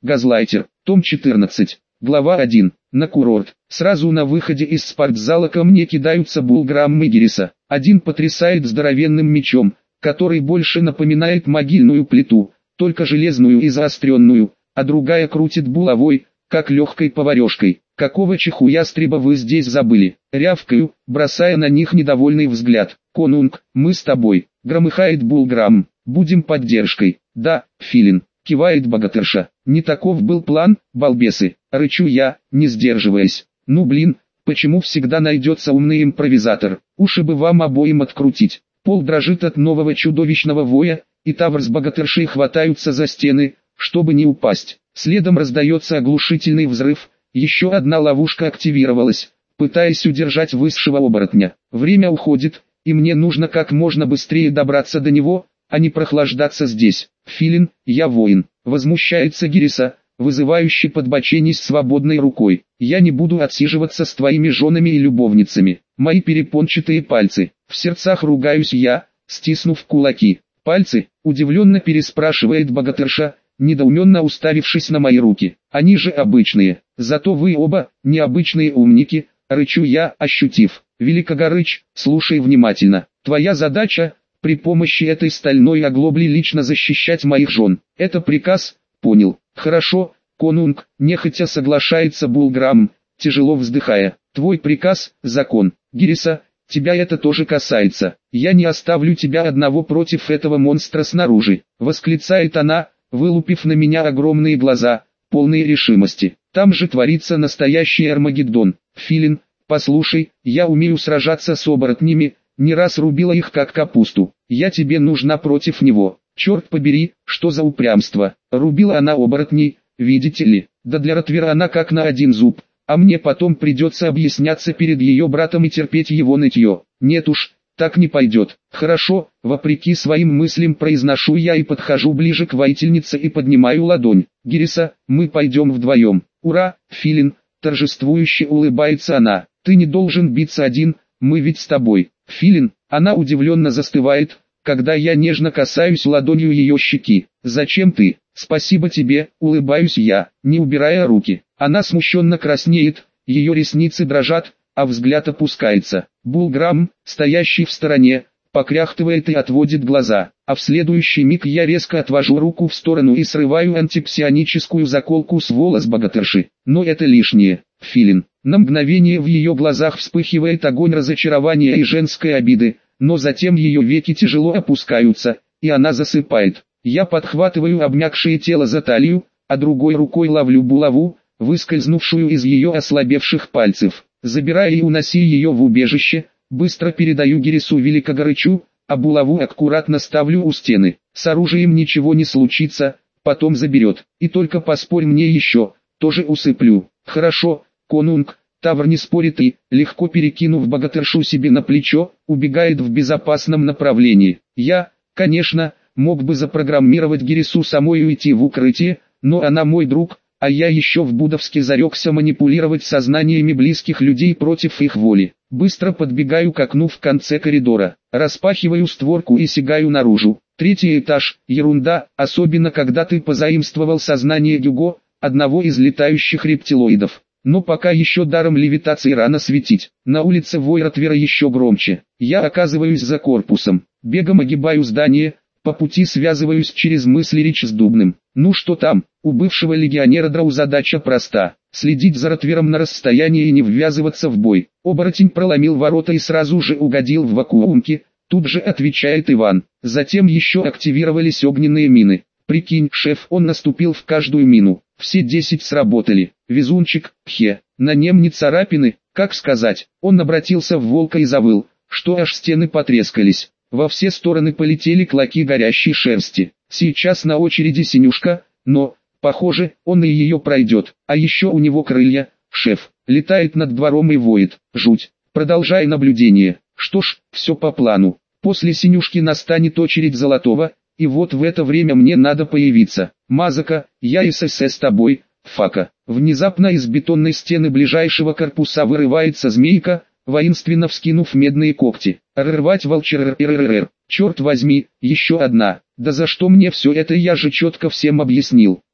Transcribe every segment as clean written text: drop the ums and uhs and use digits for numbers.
Газлайтер, том 14, глава 1. На курорт. Сразу на выходе из спортзала ко мне кидаются булграммы Гириса. Один потрясает здоровенным мечом, который больше напоминает могильную плиту, только железную и заостренную, а другая крутит булавой, как легкой поварешкой. «Какого чехуястреба вы здесь забыли?» Рявкаю, бросая на них недовольный взгляд. «Конунг, мы с тобой», — громыхает булграм. «Будем поддержкой». «Да, Филин», — кивает богатырша. «Не таков был план, балбесы», — рычу я, не сдерживаясь. «Ну блин, почему всегда найдется умный импровизатор? Уши бы вам обоим открутить». Пол дрожит от нового чудовищного воя, и Тавр с богатыршей хватаются за стены, чтобы не упасть. Следом раздается оглушительный взрыв. Еще одна ловушка активировалась, пытаясь удержать высшего оборотня. Время уходит, и мне нужно как можно быстрее добраться до него, а не прохлаждаться здесь. «Филин, я воин», — возмущается Гириса, вызывающий подбоченись свободной рукой. «Я не буду отсиживаться с твоими женами и любовницами». Мои перепончатые пальцы. В сердцах ругаюсь я, стиснув кулаки. «Пальцы?» — удивленно переспрашивает богатырша, недоуменно уставившись на мои руки. «Они же обычные. Зато вы оба необычные умники», — рычу я, ощутив. «Великогорыч, слушай внимательно. Твоя задача — при помощи этой стальной оглобли лично защищать моих жен. Это приказ?» «Понял. Хорошо, конунг», — нехотя соглашается булграм, тяжело вздыхая. «Твой приказ — закон. Гириса, тебя это тоже касается. Я не оставлю тебя одного против этого монстра снаружи», — восклицает она, вылупив на меня огромные глаза, полные решимости. «Там же творится настоящий Армагеддон. Филин, послушай, я умею сражаться с оборотнями, не раз рубила их как капусту. Я тебе нужна против него. Черт побери, что за упрямство. Рубила она оборотней, видите ли. Да для Ротвера она как на один зуб, а мне потом придется объясняться перед ее братом и терпеть его нытье. Нет уж, так не пойдет». «Хорошо», вопреки своим мыслям произношу я и подхожу ближе к воительнице и поднимаю ладонь. «Гириса, мы пойдем вдвоем». «Ура, Филин», торжествующе улыбается она. «Ты не должен биться один, мы ведь с тобой». «Филин», она удивленно застывает, когда я нежно касаюсь ладонью ее щеки. «Зачем ты?» «Спасибо тебе», улыбаюсь я, не убирая руки. Она смущенно краснеет, ее ресницы дрожат, а взгляд опускается. Булграм, стоящий в стороне, покряхтывает и отводит глаза, а в следующий миг я резко отвожу руку в сторону и срываю антипсионическую заколку с волос богатырши. Но это лишнее. «Филин». На мгновение в ее глазах вспыхивает огонь разочарования и женской обиды, но затем ее веки тяжело опускаются, и она засыпает. Я подхватываю обмякшее тело за талию, а другой рукой ловлю булаву, выскользнувшую из ее ослабевших пальцев. Забирая и уноси ее в убежище, быстро передаю Гирису Великогорычу, а булаву аккуратно ставлю у стены. С оружием ничего не случится, потом заберет. И только поспорь мне еще, тоже усыплю. «Хорошо, конунг», Тавр не спорит и, легко перекинув богатыршу себе на плечо, убегает в безопасном направлении. Я, конечно, мог бы запрограммировать Гирису самой уйти в укрытие, но она мой друг, а я еще в Будовске зарекся манипулировать сознаниями близких людей против их воли. Быстро подбегаю к окну в конце коридора, распахиваю створку и сигаю наружу. 3-й этаж, ерунда, особенно когда ты позаимствовал сознание Гюго, одного из летающих рептилоидов. Но пока еще даром левитации рано светить. На улице вой Ротвера еще громче. Я оказываюсь за корпусом, бегом огибаю здание, по пути связываюсь через мысли речь с Дубным. Ну что там, у бывшего легионера Драу задача проста. Следить за Ротвером на расстоянии и не ввязываться в бой. Оборотень проломил ворота и сразу же угодил в вакуумки, тут же отвечает Иван. Затем еще активировались огненные мины. Прикинь, шеф, он наступил в каждую мину. Все 10 сработали. Везунчик, пхе. На нем не царапины, как сказать. Он обратился в волка и завыл, что аж стены потрескались. Во все стороны полетели клоки горящей шерсти. Сейчас на очереди Синюшка, но, похоже, он и ее пройдет. А еще у него крылья, шеф. Летает над двором и воет. Жуть. Продолжай наблюдение. Что ж, все по плану. После Синюшки настанет очередь Золотого, и вот в это время мне надо появиться. Мазака, я СС с тобой, фака. Внезапно из бетонной стены ближайшего корпуса вырывается змейка, воинственно вскинув медные когти. Рвать волчер. Черт возьми, еще одна. Да за что мне все это, я же четко всем объяснил.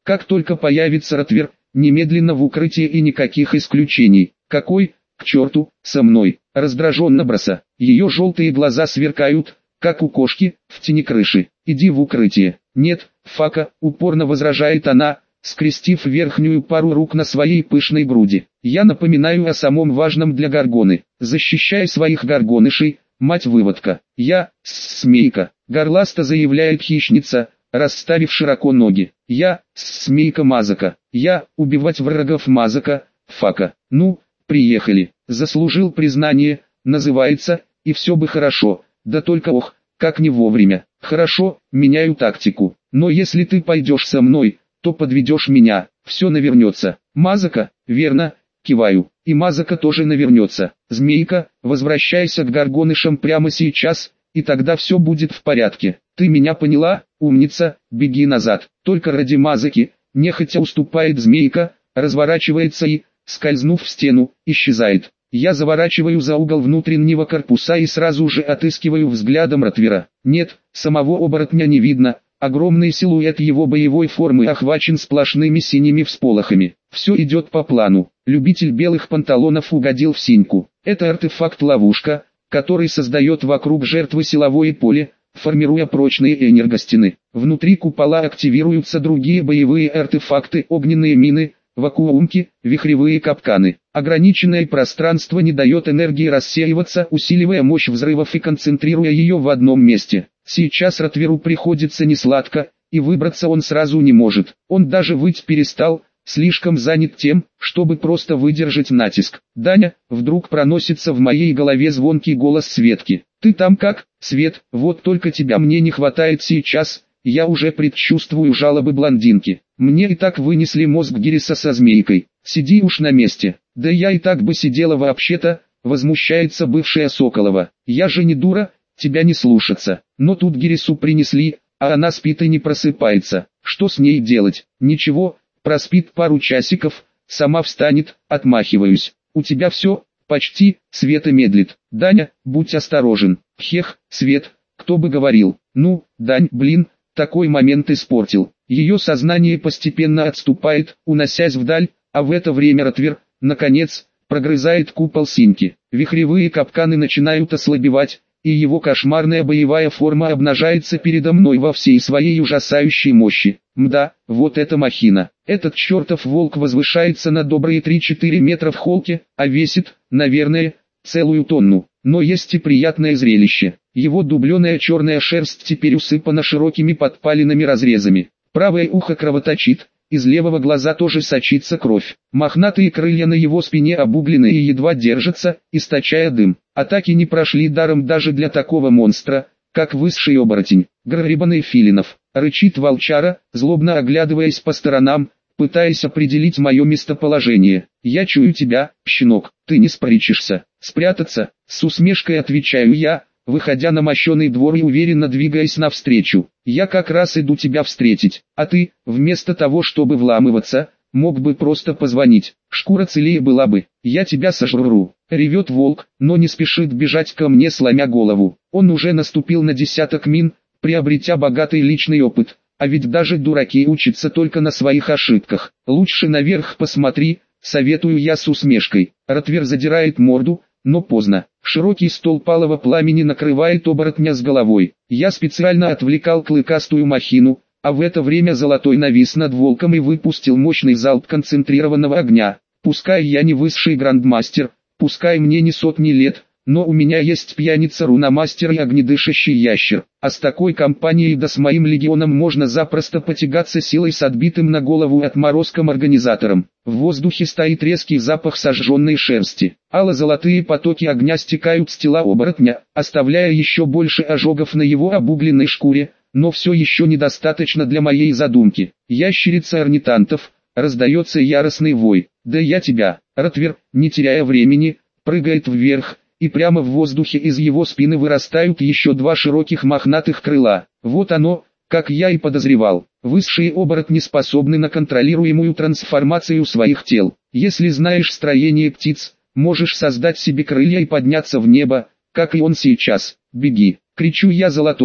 Как только появится Ротвер, немедленно в укрытие и никаких исключений. Какой, к черту, со мной? Раздраженно броса. Ее желтые глаза сверкают, как у кошки, в тени крыши. Иди в укрытие. Нет, Фака, упорно возражает она, скрестив верхнюю пару рук на своей пышной груди. Я напоминаю о самом важном для Горгоны. Защищай своих горгонышей, мать-выводка. Я, Смейка, горласто заявляет хищница, расставив широко ноги. Я, Смейка Мазака. Я, убивать врагов Мазака, Фака. Ну, приехали. Заслужил признание, называется, и все бы хорошо. Да только ох, как не вовремя. Хорошо, меняю тактику. Но если ты пойдешь со мной, то подведешь меня, все навернется. Мазака, верно, киваю. И Мазака тоже навернется. Змейка, возвращайся к горгонышам прямо сейчас, и тогда все будет в порядке. Ты меня поняла, умница, беги назад. Только ради Мазаки, нехотя уступает Змейка, разворачивается и, скользнув в стену, исчезает. Я заворачиваю за угол внутреннего корпуса и сразу же отыскиваю взглядом Ротвера. Нет, самого оборотня не видно, огромный силуэт его боевой формы охвачен сплошными синими всполохами. Все идет по плану. Любитель белых панталонов угодил в синьку. Это артефакт-ловушка, который создает вокруг жертвы силовое поле, формируя прочные энергостены. Внутри купола активируются другие боевые артефакты, огненные мины, вакуумки, вихревые капканы. Ограниченное пространство не дает энергии рассеиваться, усиливая мощь взрывов и концентрируя ее в одном месте. Сейчас Ротверу приходится несладко, и выбраться он сразу не может. Он даже выть перестал, слишком занят тем, чтобы просто выдержать натиск. «Даня», вдруг проносится в моей голове звонкий голос Светки. «Ты там как, Свет? Вот только тебя мне не хватает сейчас». Я уже предчувствую жалобы блондинки. Мне и так вынесли мозг Гириса со Змейкой. Сиди уж на месте. Да я и так бы сидела вообще-то, возмущается бывшая Соколова. Я же не дура, тебя не слушаться. Но тут Гирису принесли, а она спит и не просыпается. Что с ней делать? Ничего, проспит пару часиков, сама встанет, отмахиваюсь. У тебя все, почти, Света медлит. Даня, будь осторожен. Хех, Свет, кто бы говорил. Ну, Дань, блин. Такой момент испортил. Ее сознание постепенно отступает, уносясь вдаль, а в это время Ротвер, наконец, прогрызает купол синьки. Вихревые капканы начинают ослабевать, и его кошмарная боевая форма обнажается передо мной во всей своей ужасающей мощи. Мда, вот эта махина. Этот чертов волк возвышается на добрые 3-4 метра в холке, а весит, наверное, целую тонну. Но есть и приятное зрелище. Его дубленая черная шерсть теперь усыпана широкими подпаленными разрезами. Правое ухо кровоточит, из левого глаза тоже сочится кровь. Мохнатые крылья на его спине обуглены и едва держатся, источая дым. Атаки не прошли даром даже для такого монстра, как высший оборотень. Гребаный Филинов, рычит волчара, злобно оглядываясь по сторонам, пытаясь определить мое местоположение. «Я чую тебя, щенок, ты не спрячешься». «Спрятаться?» — с усмешкой отвечаю я, выходя на мощеный двор и уверенно двигаясь навстречу. «Я как раз иду тебя встретить, а ты, вместо того чтобы вламываться, мог бы просто позвонить, шкура целее была бы, я тебя сожру». Ревет волк, но не спешит бежать ко мне, сломя голову. Он уже наступил на 10 мин, приобретя богатый личный опыт. А ведь даже дураки учатся только на своих ошибках. Лучше наверх посмотри, советую я с усмешкой. Ротвер задирает морду, но поздно. Широкий стол палого пламени накрывает оборотня с головой. Я специально отвлекал клыкастую махину, а в это время Золотой навис над волком и выпустил мощный залп концентрированного огня. Пускай я не высший грандмастер, пускай мне не сотни лет, но у меня есть пьяница-руномастер и огнедышащий ящер, а с такой компанией да с моим легионом можно запросто потягаться силой с отбитым на голову отморозком организатором. В воздухе стоит резкий запах сожженной шерсти, ало-золотые потоки огня стекают с тела оборотня, оставляя еще больше ожогов на его обугленной шкуре, но все еще недостаточно для моей задумки. Ящерица орнитантов, раздается яростный вой. «Да я тебя!» Ротвер, не теряя времени, прыгает вверх, и прямо в воздухе из его спины вырастают еще 2 широких мохнатых крыла. Вот оно, как я и подозревал. Высшие оборотни способны на контролируемую трансформацию своих тел. Если знаешь строение птиц, можешь создать себе крылья и подняться в небо, как и он сейчас. «Беги!» — кричу я Золотому,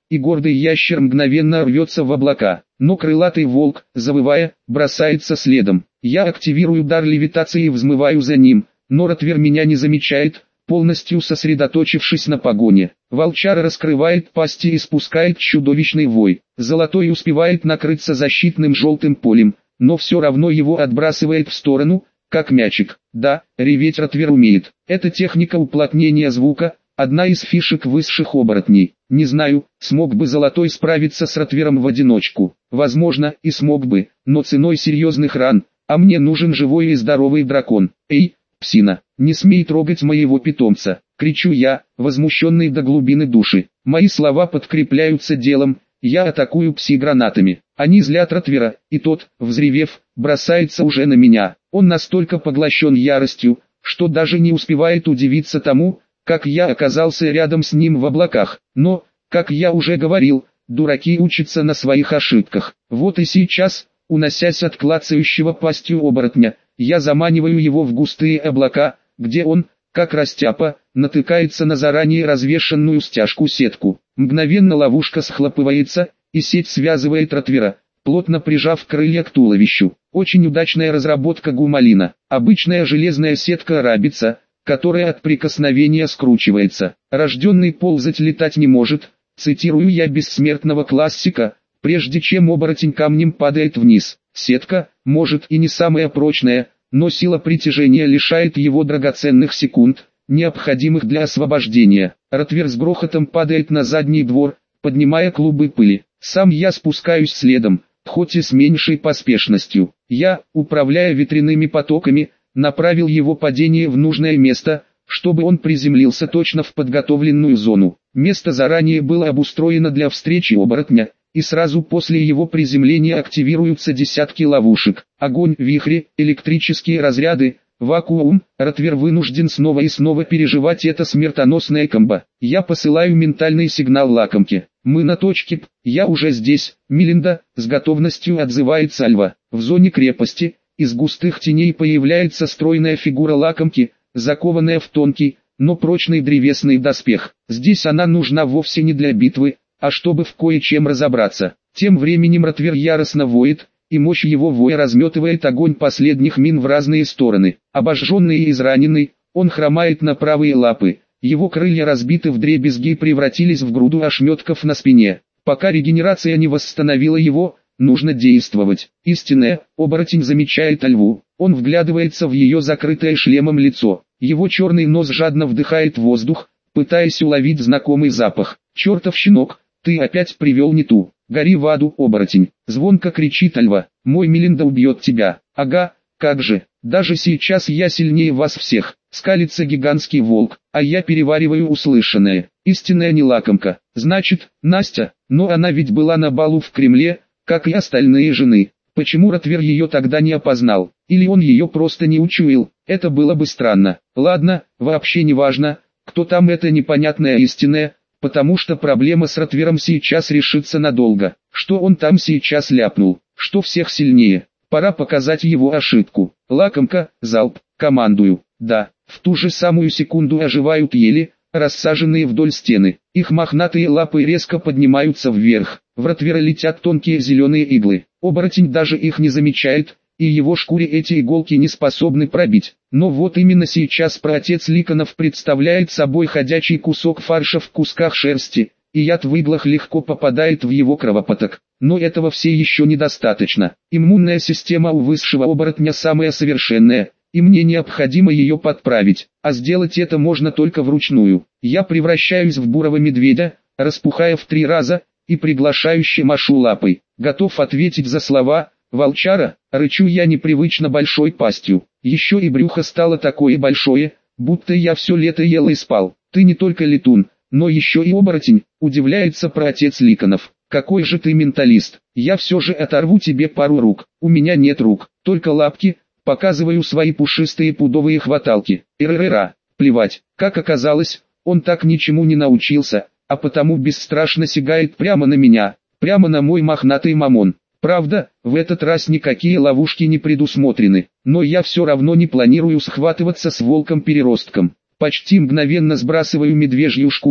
и гордый ящер мгновенно рвется в облака. Но крылатый волк, завывая, бросается следом. Я активирую дар левитации и взмываю за ним, но ротвер меня не замечает, полностью сосредоточившись на погоне. Волчара раскрывает пасти и спускает чудовищный вой. Золотой успевает накрыться защитным желтым полем, но все равно его отбрасывает в сторону, как мячик. Да, реветь ротвер умеет. Это техника уплотнения звука, одна из фишек высших оборотней. Не знаю, смог бы Золотой справиться с ротвером в одиночку. Возможно, и смог бы, но ценой серьезных ран, а мне нужен живой и здоровый дракон. Эй, псина, не смей трогать моего питомца, кричу я, возмущенный до глубины души. Мои слова подкрепляются делом, я атакую пси-гранатами. Они злят ротвера, и тот, взревев, бросается уже на меня. Он настолько поглощен яростью, что даже не успевает удивиться тому, как я оказался рядом с ним в облаках. Но, как я уже говорил, дураки учатся на своих ошибках. Вот и сейчас, уносясь от клацающего пастью оборотня, я заманиваю его в густые облака, где он, как растяпа, натыкается на заранее развешенную стяжку-сетку. Мгновенно ловушка схлопывается, и сеть связывает ротвера, плотно прижав крылья к туловищу. Очень удачная разработка Гумалина. Обычная железная сетка рабица, которая от прикосновения скручивается. Рожденный ползать летать не может, цитирую я бессмертного классика, прежде чем оборотень камнем падает вниз. Сетка, может и не самая прочная, но сила притяжения лишает его драгоценных секунд, необходимых для освобождения. Ротвер с грохотом падает на задний двор, поднимая клубы пыли. Сам я спускаюсь следом, хоть и с меньшей поспешностью. Я, управляя ветряными потоками, направил его падение в нужное место, чтобы он приземлился точно в подготовленную зону. Место заранее было обустроено для встречи оборотня, и сразу после его приземления активируются десятки ловушек. Огонь, вихри, электрические разряды, вакуум. Ротвер вынужден снова и снова переживать это смертоносное комбо. Я посылаю ментальный сигнал лакомке. Мы на точке П, я уже здесь. Мелинда, с готовностью отзывается Альва. В зоне крепости, из густых теней появляется стройная фигура лакомки, закованная в тонкий, но прочный древесный доспех. Здесь она нужна вовсе не для битвы, а чтобы в кое-чем разобраться. Тем временем ротвер яростно воет, и мощь его воя разметывает огонь последних мин в разные стороны. Обожженный и израненный, он хромает на правые лапы, его крылья разбиты вдребезги и превратились в груду ошметков на спине. Пока регенерация не восстановила его, нужно действовать. Истинная, оборотень замечает Альву, он вглядывается в ее закрытое шлемом лицо. Его черный нос жадно вдыхает воздух, пытаясь уловить знакомый запах. «Чертов щенок, ты опять привел не ту. Гори в аду, оборотень!» Звонко кричит Альва. «Мой Мелинда убьет тебя!» «Ага, как же, даже сейчас я сильнее вас всех!» Скалится гигантский волк, а я перевариваю услышанное. Истинная не лакомка. Значит, Настя, но она ведь была на балу в Кремле, как и остальные жены. Почему ротвер ее тогда не опознал? Или он ее просто не учуял? Это было бы странно. Ладно, вообще не важно, кто там эта непонятная истинная, потому что проблема с ротвером сейчас решится надолго. Что он там сейчас ляпнул? Что всех сильнее? Пора показать его ошибку. Лакомка, залп, командую. Да, в ту же самую секунду оживают ели, рассаженные вдоль стены. Их мохнатые лапы резко поднимаются вверх. В ротвера летят тонкие зеленые иглы. Оборотень даже их не замечает, и его шкуре эти иголки не способны пробить. Но вот именно сейчас праотец Ликанов представляет собой ходячий кусок фарша в кусках шерсти, и яд в иглах легко попадает в его кровопоток. Но этого все еще недостаточно. Иммунная система у высшего оборотня самая совершенная, и мне необходимо ее подправить, а сделать это можно только вручную. Я превращаюсь в бурого медведя, распухая в 3 раза, и приглашающе машу лапой. Готов ответить за слова «волчара», рычу я непривычно большой пастью. Еще и брюхо стало такое большое, будто я все лето ел и спал. «Ты не только летун, но еще и оборотень», удивляется праотец Ликанов. «Какой же ты менталист, я все же оторву тебе пару рук». «У меня нет рук, только лапки», показываю свои пушистые пудовые хваталки. Ирррра, плевать. Как оказалось, он так ничему не научился, а потому бесстрашно сигает прямо на меня, прямо на мой мохнатый мамон. Правда, в этот раз никакие ловушки не предусмотрены, но я все равно не планирую схватываться с волком-переростком. Почти мгновенно сбрасываю медвежью шкуру,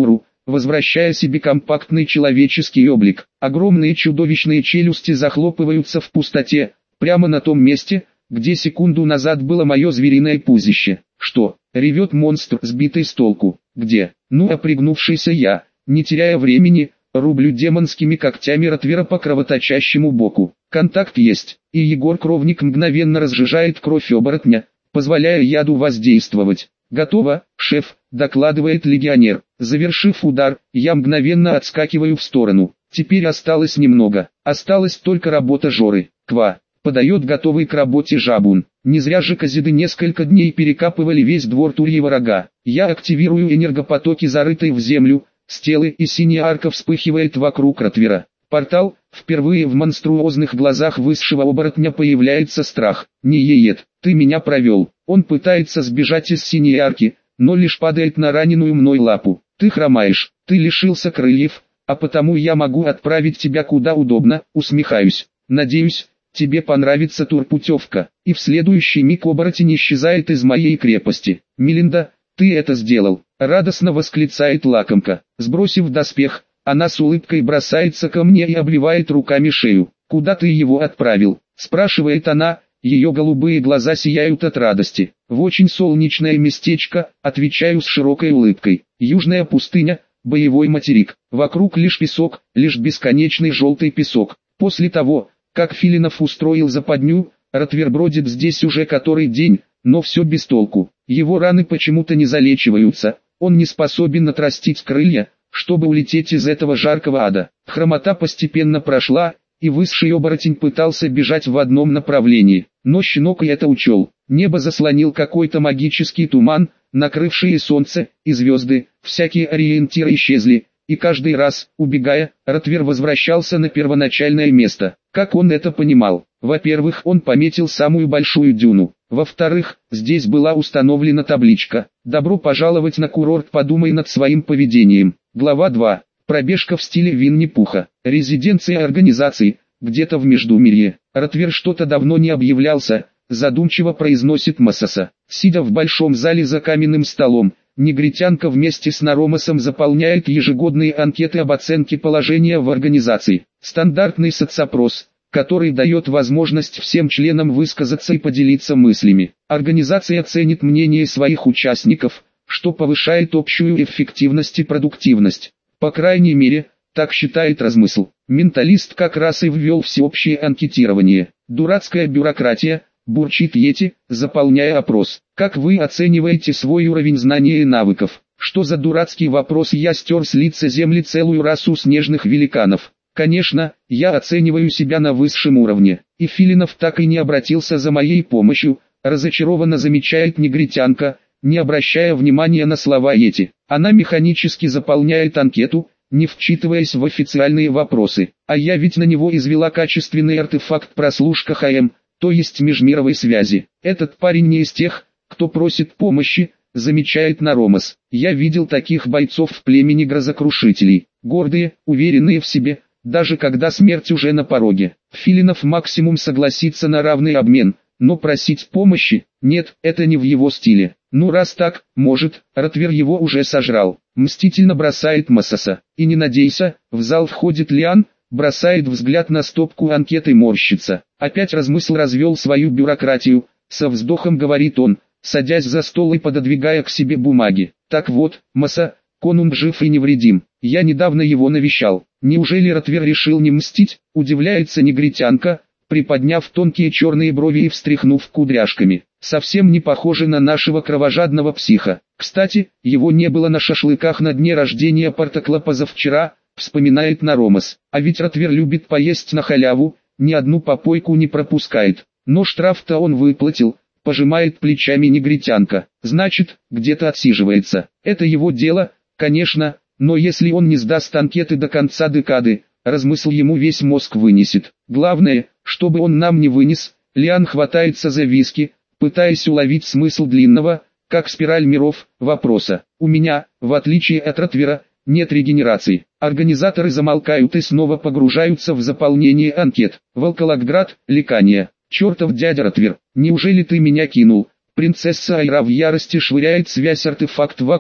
возвращая себе компактный человеческий облик. Огромные чудовищные челюсти захлопываются в пустоте, прямо на том месте, где секунду назад было мое звериное пузище. Что? Ревет монстр, сбитый с толку. Где? Ну а пригнувшийся я, не теряя времени, рублю демонскими когтями ротвера по кровоточащему боку. Контакт есть, и Егор-кровник мгновенно разжижает кровь оборотня, позволяя яду воздействовать. «Готово, шеф», — докладывает легионер. Завершив удар, я мгновенно отскакиваю в сторону. Теперь осталось немного. Осталась только работа Жоры. Ква. Подает готовый к работе Жабун. Не зря же казиды несколько дней перекапывали весь двор Турьего Рога. Я активирую энергопотоки, зарытые в землю, стелы, и синяя арка вспыхивает вокруг ротвера. Портал. Впервые в монструозных глазах высшего оборотня появляется страх. «Не ед, ты меня провел». Он пытается сбежать из синей арки, но лишь падает на раненую мной лапу. «Ты хромаешь, ты лишился крыльев, а потому я могу отправить тебя куда удобно», усмехаюсь. «Надеюсь, тебе понравится турпутевка». И в следующий миг оборотень исчезает из моей крепости. «Мелинда, ты это сделал», радостно восклицает лакомка. Сбросив доспех, она с улыбкой бросается ко мне и обвивает руками шею. «Куда ты его отправил?» спрашивает она, ее голубые глаза сияют от радости. «В очень солнечное местечко», отвечаю с широкой улыбкой. «Южная пустыня, боевой материк. Вокруг лишь песок, лишь бесконечный желтый песок. После того, как Филинов устроил западню, ротвер бродит здесь уже который день, но все без толку. Его раны почему-то не залечиваются, он не способен отрастить крылья, чтобы улететь из этого жаркого ада». Хромота постепенно прошла, и высший оборотень пытался бежать в одном направлении, но щенок и это учел. Небо заслонил какой-то магический туман, накрывший и солнце, и звезды, всякие ориентиры исчезли, и каждый раз, убегая, ротвер возвращался на первоначальное место. Как он это понимал? Во-первых, он пометил самую большую дюну. Во-вторых, здесь была установлена табличка «Добро пожаловать на курорт, подумай над своим поведением». Глава 2. Пробежка в стиле Винни-Пуха. Резиденция организации, где-то в Междумирье. Ротвер что-то давно не объявлялся, задумчиво произносит Массаса. Сидя в большом зале за каменным столом, негритянка вместе с Наромасом заполняет ежегодные анкеты об оценке положения в организации. Стандартный соцопрос, который дает возможность всем членам высказаться и поделиться мыслями. Организация ценит мнение своих участников, что повышает общую эффективность и продуктивность. По крайней мере, так считает размысл. Менталист как раз и ввел всеобщее анкетирование. «Дурацкая бюрократия», бурчит Йети, заполняя опрос. «Как вы оцениваете свой уровень знаний и навыков?» Что за дурацкий вопрос? Я стер с лица земли целую расу снежных великанов. Конечно, я оцениваю себя на высшем уровне. И Филинов так и не обратился за моей помощью, разочарованно замечает негритянка, не обращая внимания на слова Йети. Она механически заполняет анкету, не вчитываясь в официальные вопросы. А я ведь на него извела качественный артефакт прослушка ХМ, то есть межмировой связи. Этот парень не из тех, кто просит помощи, замечает Наромас. Я видел таких бойцов в племени грозокрушителей. Гордые, уверенные в себе, даже когда смерть уже на пороге. Филинов максимум согласится на равный обмен, но просить помощи, нет, это не в его стиле. Ну раз так, может, ротвер его уже сожрал. Мстительно бросает Массаса. И не надейся, в зал входит Лиан, бросает взгляд на стопку анкет и морщится. Опять размысл развел свою бюрократию, со вздохом говорит он, садясь за стол и пододвигая к себе бумаги. Так вот, Масса, конунг жив и невредим. Я недавно его навещал. Неужели ротвер решил не мстить? Удивляется негритянка, приподняв тонкие черные брови и встряхнув кудряшками. Совсем не похоже на нашего кровожадного психа. Кстати, его не было на шашлыках на дне рождения Партакла позавчера, вспоминает Наромас. А ведь ротвер любит поесть на халяву, ни одну попойку не пропускает. Но штраф-то он выплатил, пожимает плечами негритянка. Значит, где-то отсиживается. Это его дело, конечно, но если он не сдаст анкеты до конца декады, размысл ему весь мозг вынесет. Главное, чтобы он нам не вынес. Лиан хватается за виски, пытаясь уловить смысл длинного, как спираль миров, вопроса. У меня, в отличие от ротвера, нет регенерации. Организаторы замолкают и снова погружаются в заполнение анкет. Волколоград, Ликания. Чертов дядя ротвер, неужели ты меня кинул? Принцесса Айра в ярости швыряет связь артефакт в окно.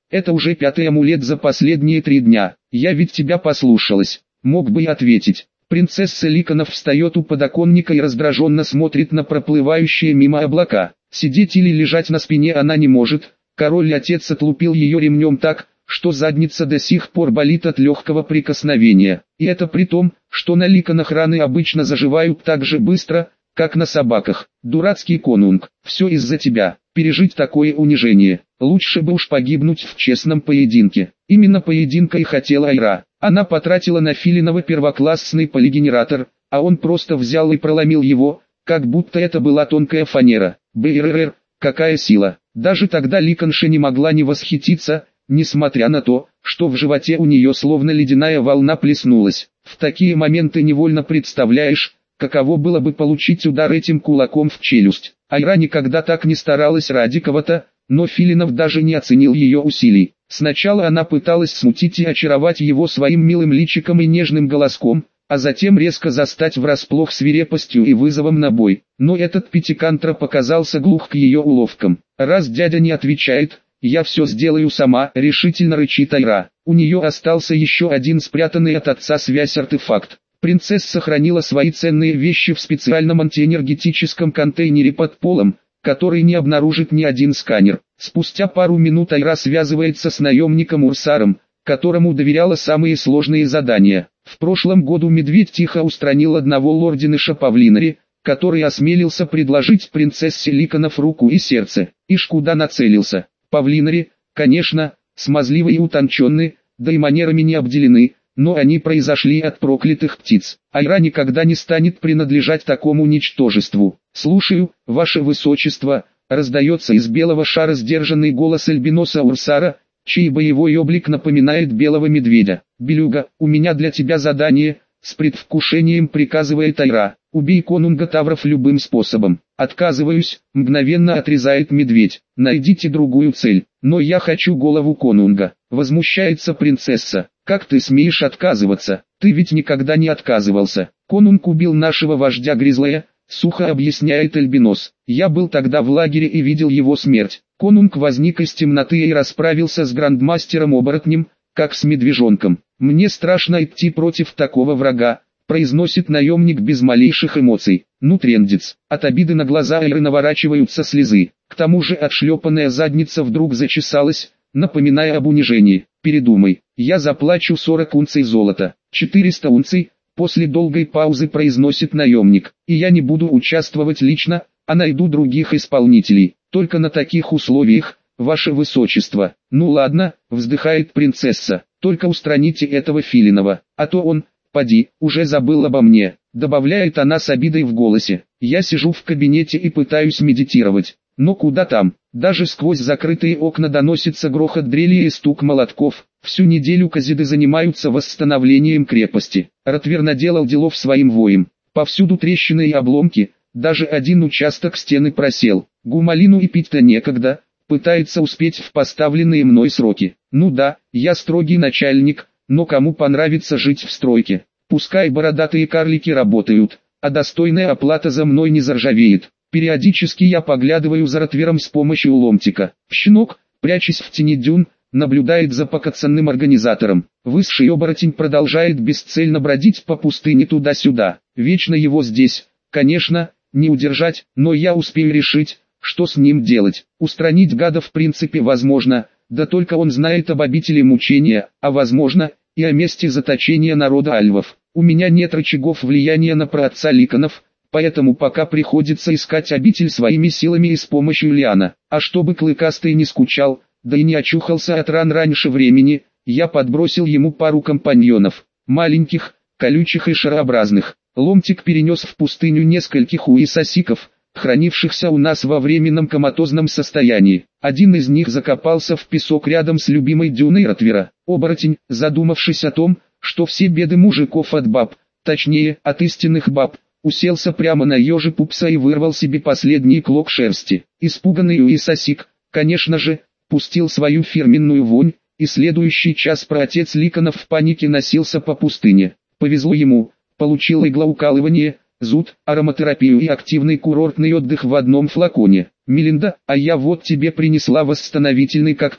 Это уже 5-й амулет за последние 3 дня. Я ведь тебя послушалась. Мог бы и ответить. Принцесса Ликанов встает у подоконника и раздраженно смотрит на проплывающие мимо облака. Сидеть или лежать на спине она не может. Король-отец отлупил ее ремнем так, что задница до сих пор болит от легкого прикосновения. И это при том, что на Ликанах раны обычно заживают так же быстро, как на собаках. Дурацкий конунг, все из-за тебя. Пережить такое унижение. Лучше бы уж погибнуть в честном поединке. Именно поединка и хотела Айра. Она потратила на Филинова первоклассный полигенератор, а он просто взял и проломил его, как будто это была тонкая фанера. БРР, какая сила. Даже тогда Ликанша не могла не восхититься, несмотря на то, что в животе у нее словно ледяная волна плеснулась. В такие моменты невольно представляешь, каково было бы получить удар этим кулаком в челюсть. Айра никогда так не старалась ради кого-то, но Филинов даже не оценил ее усилий. Сначала она пыталась смутить и очаровать его своим милым личиком и нежным голоском, а затем резко застать врасплох свирепостью и вызовом на бой. Но этот пятикантроп показался глух к ее уловкам. Раз дядя не отвечает, я все сделаю сама, решительно рычит Айра. У нее остался еще один спрятанный от отца связь-артефакт. Принцесса хранила свои ценные вещи в специальном антиэнергетическом контейнере под полом, который не обнаружит ни один сканер. Спустя пару минут Айра связывается с наемником Урсаром, которому доверяла самые сложные задания. В прошлом году Медведь тихо устранил одного лординыша Павлинари, который осмелился предложить принцессе Ликанов руку и сердце. Ишь куда нацелился. Павлинари, конечно, смазливый и утонченный, да и манерами не обделены, но они произошли от проклятых птиц. Айра никогда не станет принадлежать такому ничтожеству. «Слушаю, ваше высочество», раздается из белого шара сдержанный голос альбиноса Урсара, чей боевой облик напоминает белого медведя. «Белюга, у меня для тебя задание», с предвкушением приказывает Айра. «Убей конунга Тавров любым способом». «Отказываюсь», мгновенно отрезает медведь. «Найдите другую цель». «Но я хочу голову конунга», возмущается принцесса. «Как ты смеешь отказываться? Ты ведь никогда не отказывался. Конунг убил нашего вождя Гризлая», сухо объясняет альбинос. «Я был тогда в лагере и видел его смерть. Конунг возник из темноты и расправился с грандмастером-оборотнем, как с медвежонком. Мне страшно идти против такого врага», произносит наемник без малейших эмоций. «Ну трындец». От обиды на глаза Айры наворачиваются слезы. К тому же отшлепанная задница вдруг зачесалась, напоминая об унижении. «Передумай, я заплачу 40 унций золота». 400 унций, после долгой паузы произносит наемник. «И я не буду участвовать лично, а найду других исполнителей. Только на таких условиях, ваше высочество». «Ну ладно», вздыхает принцесса, «только устраните этого Филинова, а то он, поди, уже забыл обо мне», добавляет она с обидой в голосе. «Я сижу в кабинете и пытаюсь медитировать. Но куда там, даже сквозь закрытые окна доносится грохот дрели и стук молотков. Всю неделю казиды занимаются восстановлением крепости. Ротвер наделал делов своим воем. Повсюду трещины и обломки, даже один участок стены просел. Гумалину и пить-то некогда, пытается успеть в поставленные мной сроки. Ну да, я строгий начальник, но кому понравится жить в стройке? Пускай бородатые карлики работают, а достойная оплата за мной не заржавеет. Периодически я поглядываю за Ротвером с помощью ломтика. Щенок, прячась в тени дюн, наблюдает за покоцанным организатором. Высший оборотень продолжает бесцельно бродить по пустыне туда-сюда. Вечно его здесь, конечно, не удержать, но я успею решить, что с ним делать. Устранить гада в принципе возможно, да только он знает об обители мучения, а возможно, и о месте заточения народа альвов. У меня нет рычагов влияния на праотца Ликанов, поэтому пока приходится искать обитель своими силами и с помощью Лиана. А чтобы Клыкастый не скучал, да и не очухался от ран раньше времени, я подбросил ему пару компаньонов, маленьких, колючих и шарообразных. Ломтик перенес в пустыню нескольких уисосиков, хранившихся у нас во временном коматозном состоянии. Один из них закопался в песок рядом с любимой дюной Ротвера. Оборотень, задумавшись о том, что все беды мужиков от баб, точнее, от истинных баб, уселся прямо на еже пупса и вырвал себе последний клок шерсти. Испуганный уисосик, конечно же, пустил свою фирменную вонь, и следующий час праотец Ликанов в панике носился по пустыне. Повезло ему, получил иглоукалывание, зуд, ароматерапию и активный курортный отдых в одном флаконе. «Мелинда, а я вот тебе принесла восстановительный коктейль»,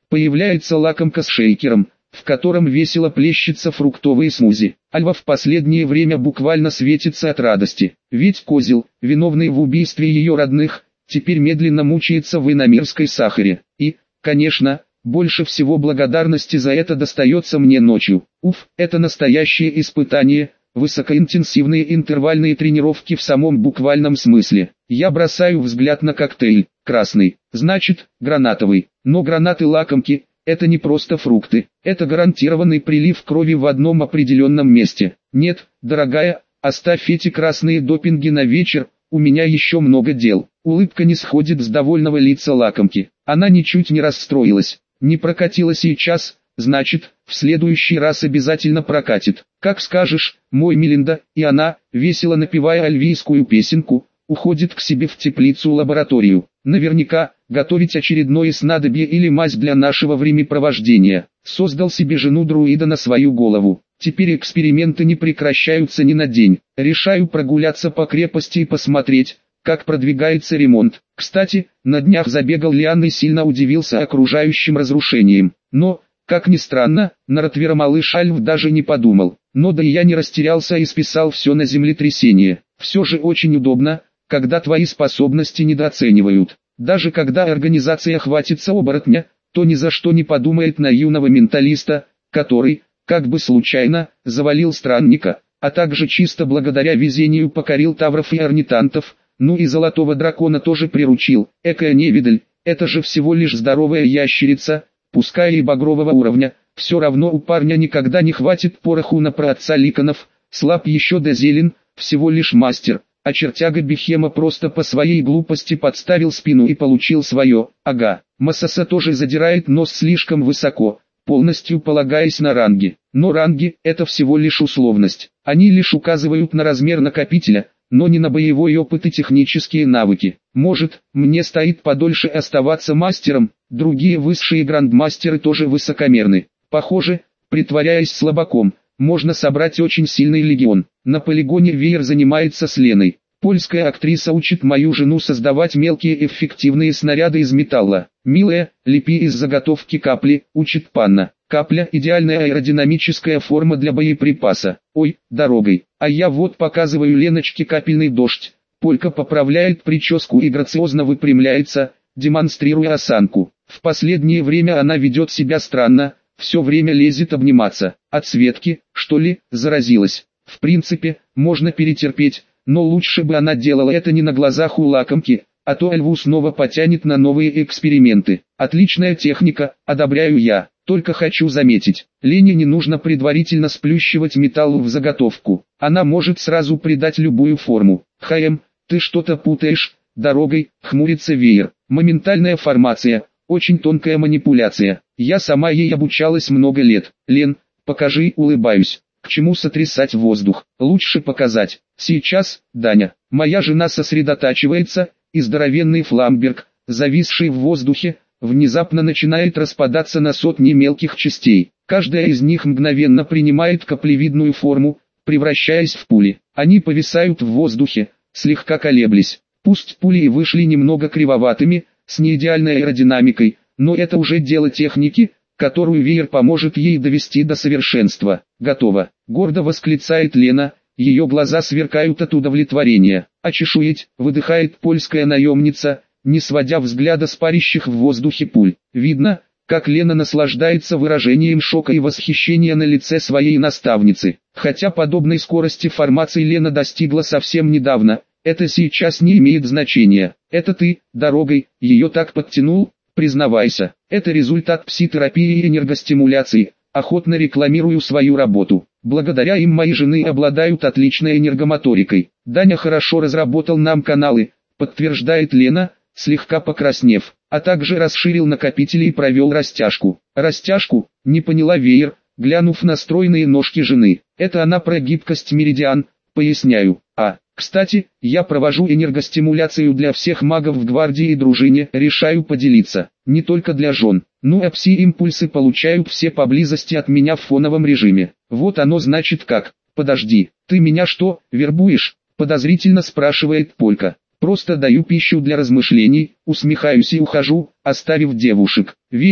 Появляется лакомка с шейкером, в котором весело плещется фруктовые смузи. Альва в последнее время буквально светится от радости, ведь козел, виновный в убийстве ее родных, теперь медленно мучается в иномирской сахаре. И, конечно, больше всего благодарности за это достается мне ночью. Уф, это настоящее испытание, высокоинтенсивные интервальные тренировки в самом буквальном смысле. Я бросаю взгляд на коктейль. Красный, значит, гранатовый. Но гранаты-лакомки – это не просто фрукты, это гарантированный прилив крови в одном определенном месте. Нет, дорогая, оставь эти красные допинги на вечер, у меня еще много дел. Улыбка не сходит с довольного лица лакомки. Она ничуть не расстроилась. Не прокатило сейчас, значит, в следующий раз обязательно прокатит. Как скажешь, мой Мелинда, и она, весело напевая альвийскую песенку, уходит к себе в теплицу-лабораторию. Наверняка, готовить очередное снадобье или мазь для нашего времяпровождения. Создал себе жену-друида на свою голову. Теперь эксперименты не прекращаются ни на день. Решаю прогуляться по крепости и посмотреть, как продвигается ремонт. Кстати, на днях забегал Лиан и сильно удивился окружающим разрушениям. Но, как ни странно, на Ротвера-малыш Альв даже не подумал. Но да и я не растерялся и списал все на землетрясение. Все же очень удобно, когда твои способности недооценивают. Даже когда организация хватится оборотня, то ни за что не подумает на юного менталиста, который, как бы случайно, завалил странника, а также чисто благодаря везению покорил тавров и орнитантов, ну и золотого дракона тоже приручил. Экая невидаль, это же всего лишь здоровая ящерица, пускай и багрового уровня, все равно у парня никогда не хватит пороху на праотца Ликонов, слаб еще да зелен, всего лишь мастер. А чертяга Бехема просто по своей глупости подставил спину и получил свое. Ага, Масаса тоже задирает нос слишком высоко, полностью полагаясь на ранги. Но ранги – это всего лишь условность. Они лишь указывают на размер накопителя, но не на боевой опыт и технические навыки. Может, мне стоит подольше оставаться мастером, другие высшие грандмастеры тоже высокомерны. Похоже, притворяясь слабаком, можно собрать очень сильный легион. На полигоне Веер занимается с Леной. Польская актриса учит мою жену создавать мелкие эффективные снаряды из металла. «Милая, лепи из заготовки капли», учит Панна. Капля – идеальная аэродинамическая форма для боеприпаса. Ой, дорогой. А я вот показываю Леночке капельный дождь. Полька поправляет прическу и грациозно выпрямляется, демонстрируя осанку. В последнее время она ведет себя странно, все время лезет обниматься. От Светки, что ли, заразилась. В принципе, можно перетерпеть, но лучше бы она делала это не на глазах у лакомки, а то Альву снова потянет на новые эксперименты. Отличная техника, одобряю я. Только хочу заметить, Лене не нужно предварительно сплющивать металл в заготовку. Она может сразу придать любую форму. Хаем, ты что-то путаешь, дорогой, хмурится Веер. Моментальная формация, очень тонкая манипуляция. Я сама ей обучалась много лет. Лен, покажи, улыбаюсь. К чему сотрясать воздух? Лучше показать. Сейчас, Даня. Моя жена сосредотачивается, и здоровенный фламберг, зависший в воздухе, внезапно начинает распадаться на сотни мелких частей. Каждая из них мгновенно принимает каплевидную форму, превращаясь в пули. Они повисают в воздухе, слегка колеблясь. Пусть пули и вышли немного кривоватыми, с неидеальной аэродинамикой, но это уже дело техники, которую Веер поможет ей довести до совершенства. Готово. Гордо восклицает Лена, ее глаза сверкают от удовлетворения. «Очешуеть», выдыхает польская наемница, не сводя взгляда с парящих в воздухе пуль. Видно, как Лена наслаждается выражением шока и восхищения на лице своей наставницы. Хотя подобной скорости формации Лена достигла совсем недавно, это сейчас не имеет значения. Это ты, дорогой, ее так подтянул? Признавайся, это результат пситерапии и энергостимуляции. Охотно рекламирую свою работу. Благодаря им мои жены обладают отличной энергомоторикой. Даня хорошо разработал нам каналы, подтверждает Лена, слегка покраснев, а также расширил накопители и провел растяжку. Растяжку, не поняла Веер, глянув на стройные ножки жены. Это она про гибкость меридиан, поясняю. Кстати, я провожу энергостимуляцию для всех магов в гвардии и дружине, решаю поделиться. Не только для жен. Ну а пси-импульсы получают все поблизости от меня в фоновом режиме. Вот оно значит как. Подожди, ты меня что, вербуешь? Подозрительно спрашивает Полька. Просто даю пищу для размышлений, усмехаюсь и ухожу, оставив девушек. Веер,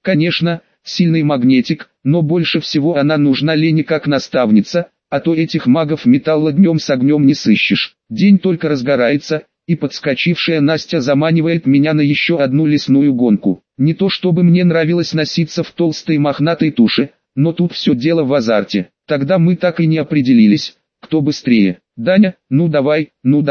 Конечно, сильный магнетик, но больше всего она нужна Лене как наставница, а то этих магов металла днем с огнем не сыщешь. День только разгорается, и подскочившая Настя заманивает меня на еще одну лесную гонку. Не то чтобы мне нравилось носиться в толстой мохнатой туше, но тут все дело в азарте. Тогда мы так и не определились, кто быстрее. «Даня, ну давай»,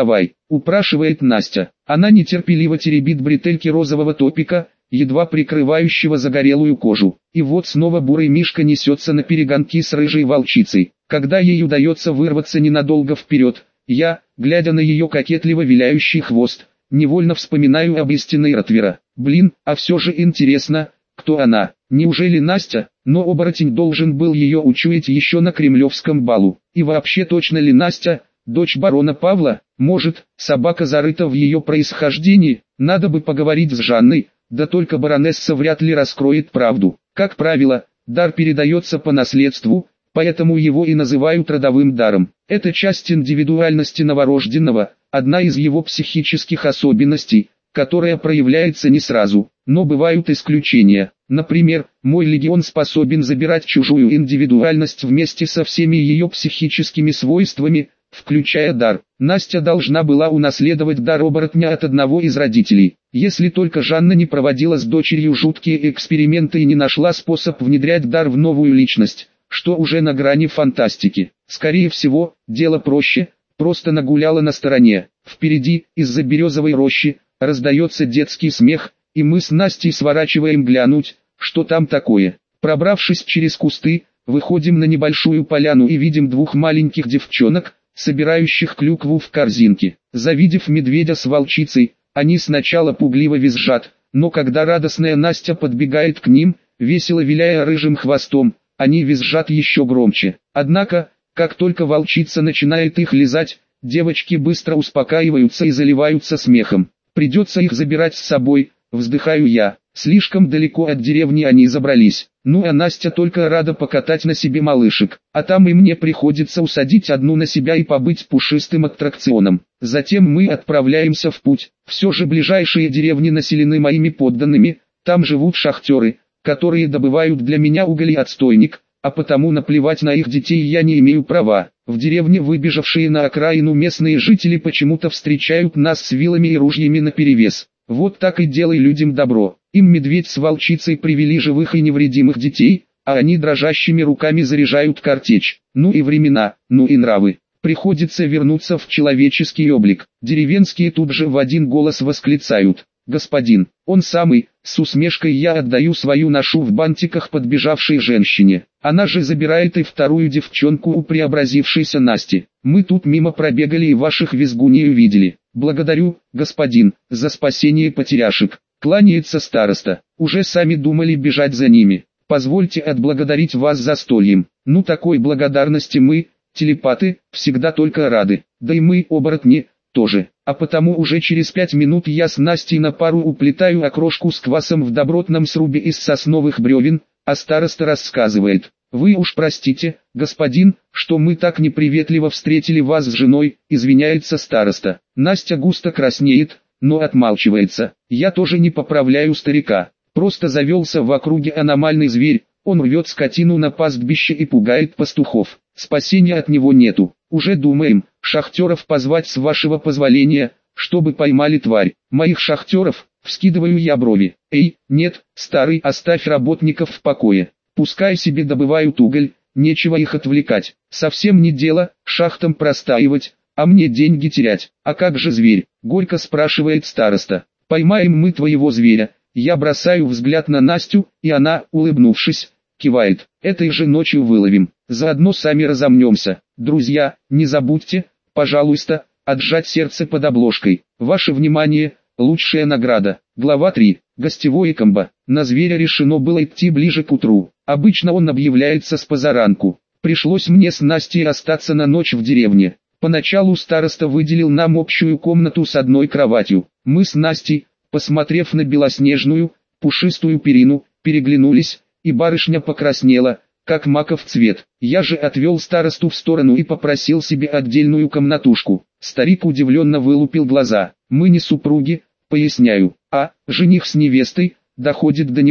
упрашивает Настя. Она нетерпеливо теребит бретельки розового топика, едва прикрывающего загорелую кожу. И вот снова бурый мишка несется на перегонки с рыжей волчицей. Когда ей удается вырваться ненадолго вперед, я, глядя на ее кокетливо виляющий хвост, невольно вспоминаю об истинной Ротвера. Блин, а все же интересно, кто она? Неужели Настя? Но оборотень должен был ее учуять еще на кремлевском балу. И вообще точно ли Настя, дочь барона Павла? Может, собака зарыта в ее происхождении? Надо бы поговорить с Жанной, да только баронесса вряд ли раскроет правду. Как правило, дар передается по наследству, поэтому его и называют родовым даром. Это часть индивидуальности новорожденного, одна из его психических особенностей, которая проявляется не сразу, но бывают исключения. Например, мой легион способен забирать чужую индивидуальность вместе со всеми ее психическими свойствами, включая дар. Настя должна была унаследовать дар оборотня от одного из родителей. Если только Жанна не проводила с дочерью жуткие эксперименты и не нашла способ внедрять дар в новую личность, что уже на грани фантастики. Скорее всего, дело проще, просто нагуляла на стороне. Впереди, из-за березовой рощи, раздается детский смех, и мы с Настей сворачиваем глянуть, что там такое. Пробравшись через кусты, выходим на небольшую поляну и видим двух маленьких девчонок, собирающих клюкву в корзинке. Завидев медведя с волчицей, они сначала пугливо визжат, но когда радостная Настя подбегает к ним, весело виляя рыжим хвостом, они визжат еще громче. Однако, как только волчица начинает их лизать, девочки быстро успокаиваются и заливаются смехом. Придется их забирать с собой, вздыхаю я. Слишком далеко от деревни они забрались. Ну а Настя только рада покатать на себе малышек. А там и мне приходится усадить одну на себя и побыть пушистым аттракционом. Затем мы отправляемся в путь. Все же ближайшие деревни населены моими подданными. Там живут шахтеры, которые добывают для меня уголь и отстойник, а потому наплевать на их детей я не имею права. В деревне выбежавшие на окраину местные жители почему-то встречают нас с вилами и ружьями наперевес. Вот так и делай людям добро. Им медведь с волчицей привели живых и невредимых детей, а они дрожащими руками заряжают картечь. Ну и времена, ну и нравы. Приходится вернуться в человеческий облик. Деревенские тут же в один голос восклицают: «Господин, он самый!» С усмешкой я отдаю свою ношу в бантиках подбежавшей женщине. Она же забирает и вторую девчонку у преобразившейся Насти. «Мы тут мимо пробегали и ваших визгуней увидели. Благодарю, господин, за спасение потеряшек», кланяется староста. «Уже сами думали бежать за ними. Позвольте отблагодарить вас застольем». Ну такой благодарности мы, телепаты, всегда только рады. Да и мы, оборотни, тоже. А потому уже через 5 минут я с Настей на пару уплетаю окрошку с квасом в добротном срубе из сосновых бревен, а староста рассказывает: «Вы уж простите, господин, что мы так неприветливо встретили вас с женой», извиняется староста. Настя густо краснеет, но отмалчивается. Я тоже не поправляю старика. Просто завелся в округе аномальный зверь, он рвет скотину на пастбище и пугает пастухов. Спасения от него нету. Уже думаем, шахтеров позвать с вашего позволения, чтобы поймали тварь. Моих шахтеров, вскидываю я брови. Эй, нет, старый, оставь работников в покое. Пускай себе добывают уголь, нечего их отвлекать. Совсем не дело, шахтам простаивать, а мне деньги терять. А как же зверь? Горько спрашивает староста. Поймаем мы твоего зверя. Я бросаю взгляд на Настю, и она, улыбнувшись, кивает. Этой же ночью выловим. Заодно сами разомнемся. Друзья, не забудьте, пожалуйста, отжать сердце под обложкой. Ваше внимание, лучшая награда. Глава 3. Гостевое комбо. На зверя решено было идти ближе к утру. Обычно он объявляется с позаранку. Пришлось мне с Настей остаться на ночь в деревне. Поначалу староста выделил нам общую комнату с одной кроватью. Мы с Настей, посмотрев на белоснежную, пушистую перину, переглянулись, и барышня покраснела, как маков цвет. Я же отвел старосту в сторону и попросил себе отдельную комнатушку. Старик удивленно вылупил глаза. «Мы не супруги», поясняю, «а жених с невестой», доходит до него,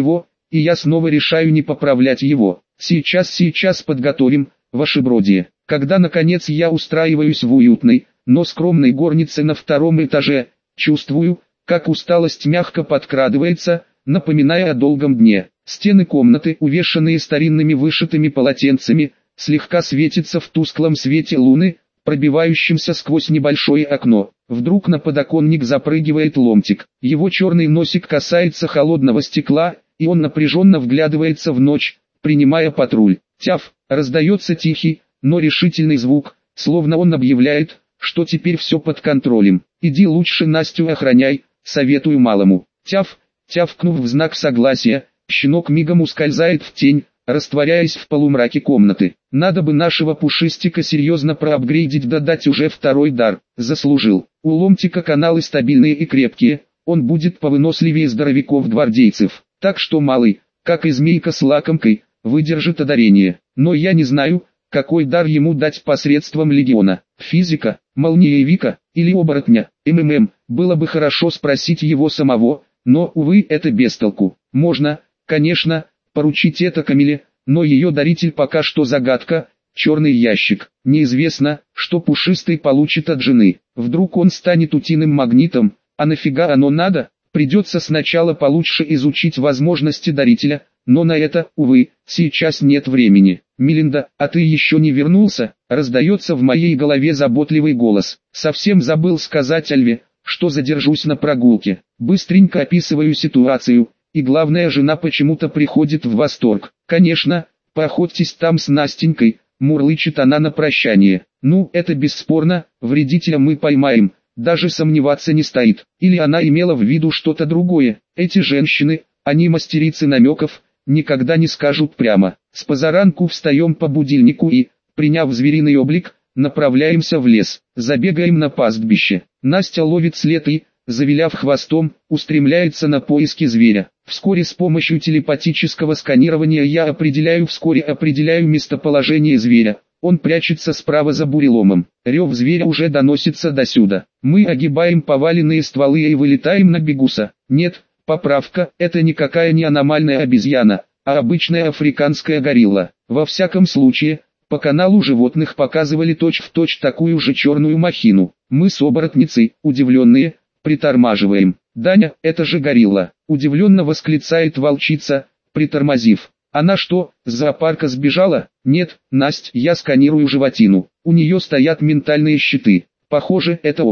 и я снова решаю не поправлять его. Сейчас подготовим, вашебродие. Когда наконец я устраиваюсь в уютной, но скромной горнице на втором этаже, чувствую, как усталость мягко подкрадывается, напоминая о долгом дне. Стены комнаты, увешанные старинными вышитыми полотенцами, слегка светятся в тусклом свете луны, пробивающимся сквозь небольшое окно. Вдруг на подоконник запрыгивает ломтик. Его черный носик касается холодного стекла, и он напряженно вглядывается в ночь, принимая патруль. Тяф, раздается тихий, но решительный звук, словно он объявляет, что теперь все под контролем. Иди лучше Настю охраняй, советую малому. Тяф, тявкнув в знак согласия, щенок мигом ускользает в тень, растворяясь в полумраке комнаты. Надо бы нашего пушистика серьезно проапгрейдить, да дать уже второй дар. Заслужил. У ломтика каналы стабильные и крепкие, он будет повыносливее здоровяков-гвардейцев. Так что малый, как и змейка с лакомкой, выдержит одарение. Но я не знаю, какой дар ему дать посредством легиона. Физика, молниевика или оборотня. Было бы хорошо спросить его самого, но, увы, это без толку. Можно, конечно, поручить это Камиле, но ее даритель пока что загадка, черный ящик. Неизвестно, что пушистый получит от жены. Вдруг он станет утиным магнитом, а нафига оно надо? Придется сначала получше изучить возможности дарителя, но на это, увы, сейчас нет времени. «Мелинда, а ты еще не вернулся?» — раздается в моей голове заботливый голос. Совсем забыл сказать Альве, что задержусь на прогулке. Быстренько описываю ситуацию, и главная, жена почему-то приходит в восторг. «Конечно, поохотьтесь там с Настенькой», — мурлычет она на прощание. «Ну, это бесспорно, вредителя мы поймаем, даже сомневаться не стоит». Или она имела в виду что-то другое. Эти женщины, они мастерицы намеков, никогда не скажут прямо. С позаранку встаем по будильнику и, приняв звериный облик, направляемся в лес. Забегаем на пастбище. Настя ловит след и, завиляв хвостом, устремляется на поиски зверя. Вскоре с помощью телепатического сканирования я определяю местоположение зверя. Он прячется справа за буреломом. Рев зверя уже доносится до сюда. Мы огибаем поваленные стволы и вылетаем на бегуса. Нет, поправка, это никакая не аномальная обезьяна, а обычная африканская горилла. Во всяком случае, по каналу животных показывали точь-в-точь такую же черную махину. Мы с оборотницей, удивленные, притормаживаем. «Даня, это же горилла!» — удивленно восклицает волчица, притормозив. «Она что, с зоопарка сбежала?» «Нет, Насть, я сканирую животину. У нее стоят ментальные щиты. Похоже, это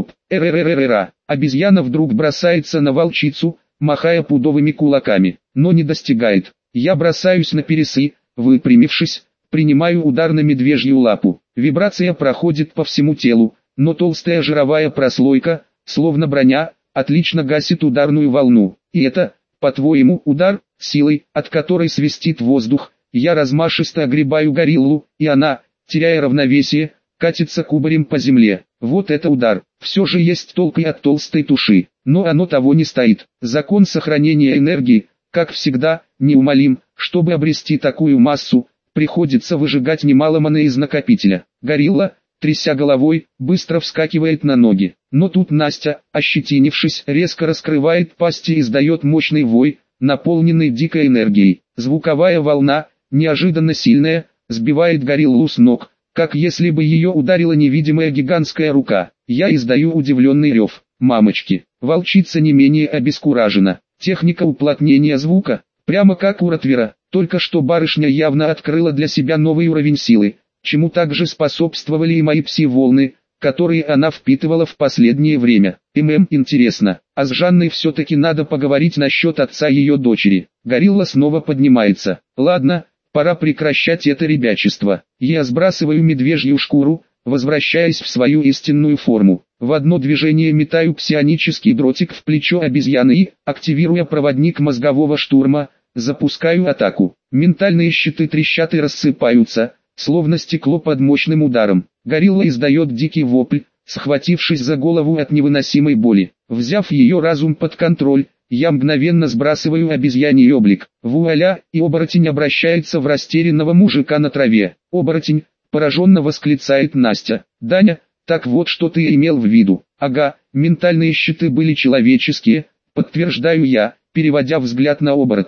Обезьяна вдруг бросается на волчицу, махая пудовыми кулаками, но не достигает. Я бросаюсь на пересы, выпрямившись, принимаю удар на медвежью лапу. Вибрация проходит по всему телу, но толстая жировая прослойка, словно броня, отлично гасит ударную волну. И это, по-твоему, удар, силой, от которой свистит воздух. Я размашисто огребаю гориллу, и она, теряя равновесие, катится кубарем по земле. Вот это удар. Все же есть толк и от толстой туши, но оно того не стоит. Закон сохранения энергии, как всегда, неумолим. Чтобы обрести такую массу, приходится выжигать немало маны из накопителя. Горилла, тряся головой, быстро вскакивает на ноги. Но тут Настя, ощетинившись, резко раскрывает пасть и издает мощный вой, наполненный дикой энергией. Звуковая волна, неожиданно сильная, сбивает гориллу с ног, как если бы ее ударила невидимая гигантская рука. Я издаю удивленный рев. Мамочки, волчица не менее обескуражена. Техника уплотнения звука, прямо как у Ротвера, только что барышня явно открыла для себя новый уровень силы, чему также способствовали и мои пси-волны, которые она впитывала в последнее время. Интересно, а с Жанной все-таки надо поговорить насчет отца ее дочери. Горилла снова поднимается. Ладно, пора прекращать это ребячество. Я сбрасываю медвежью шкуру, возвращаясь в свою истинную форму. В одно движение метаю псионический дротик в плечо обезьяны и, активируя проводник мозгового штурма, запускаю атаку. Ментальные щиты трещат и рассыпаются, словно стекло под мощным ударом. Горилла издает дикий вопль, схватившись за голову от невыносимой боли. Взяв ее разум под контроль, я мгновенно сбрасываю обезьяний облик. Вуаля, и оборотень обращается в растерянного мужика на траве. «Оборотень!» — пораженно восклицает Настя. «Даня, так вот что ты имел в виду». «Ага, ментальные щиты были человеческие», — подтверждаю я, переводя взгляд на оборотня.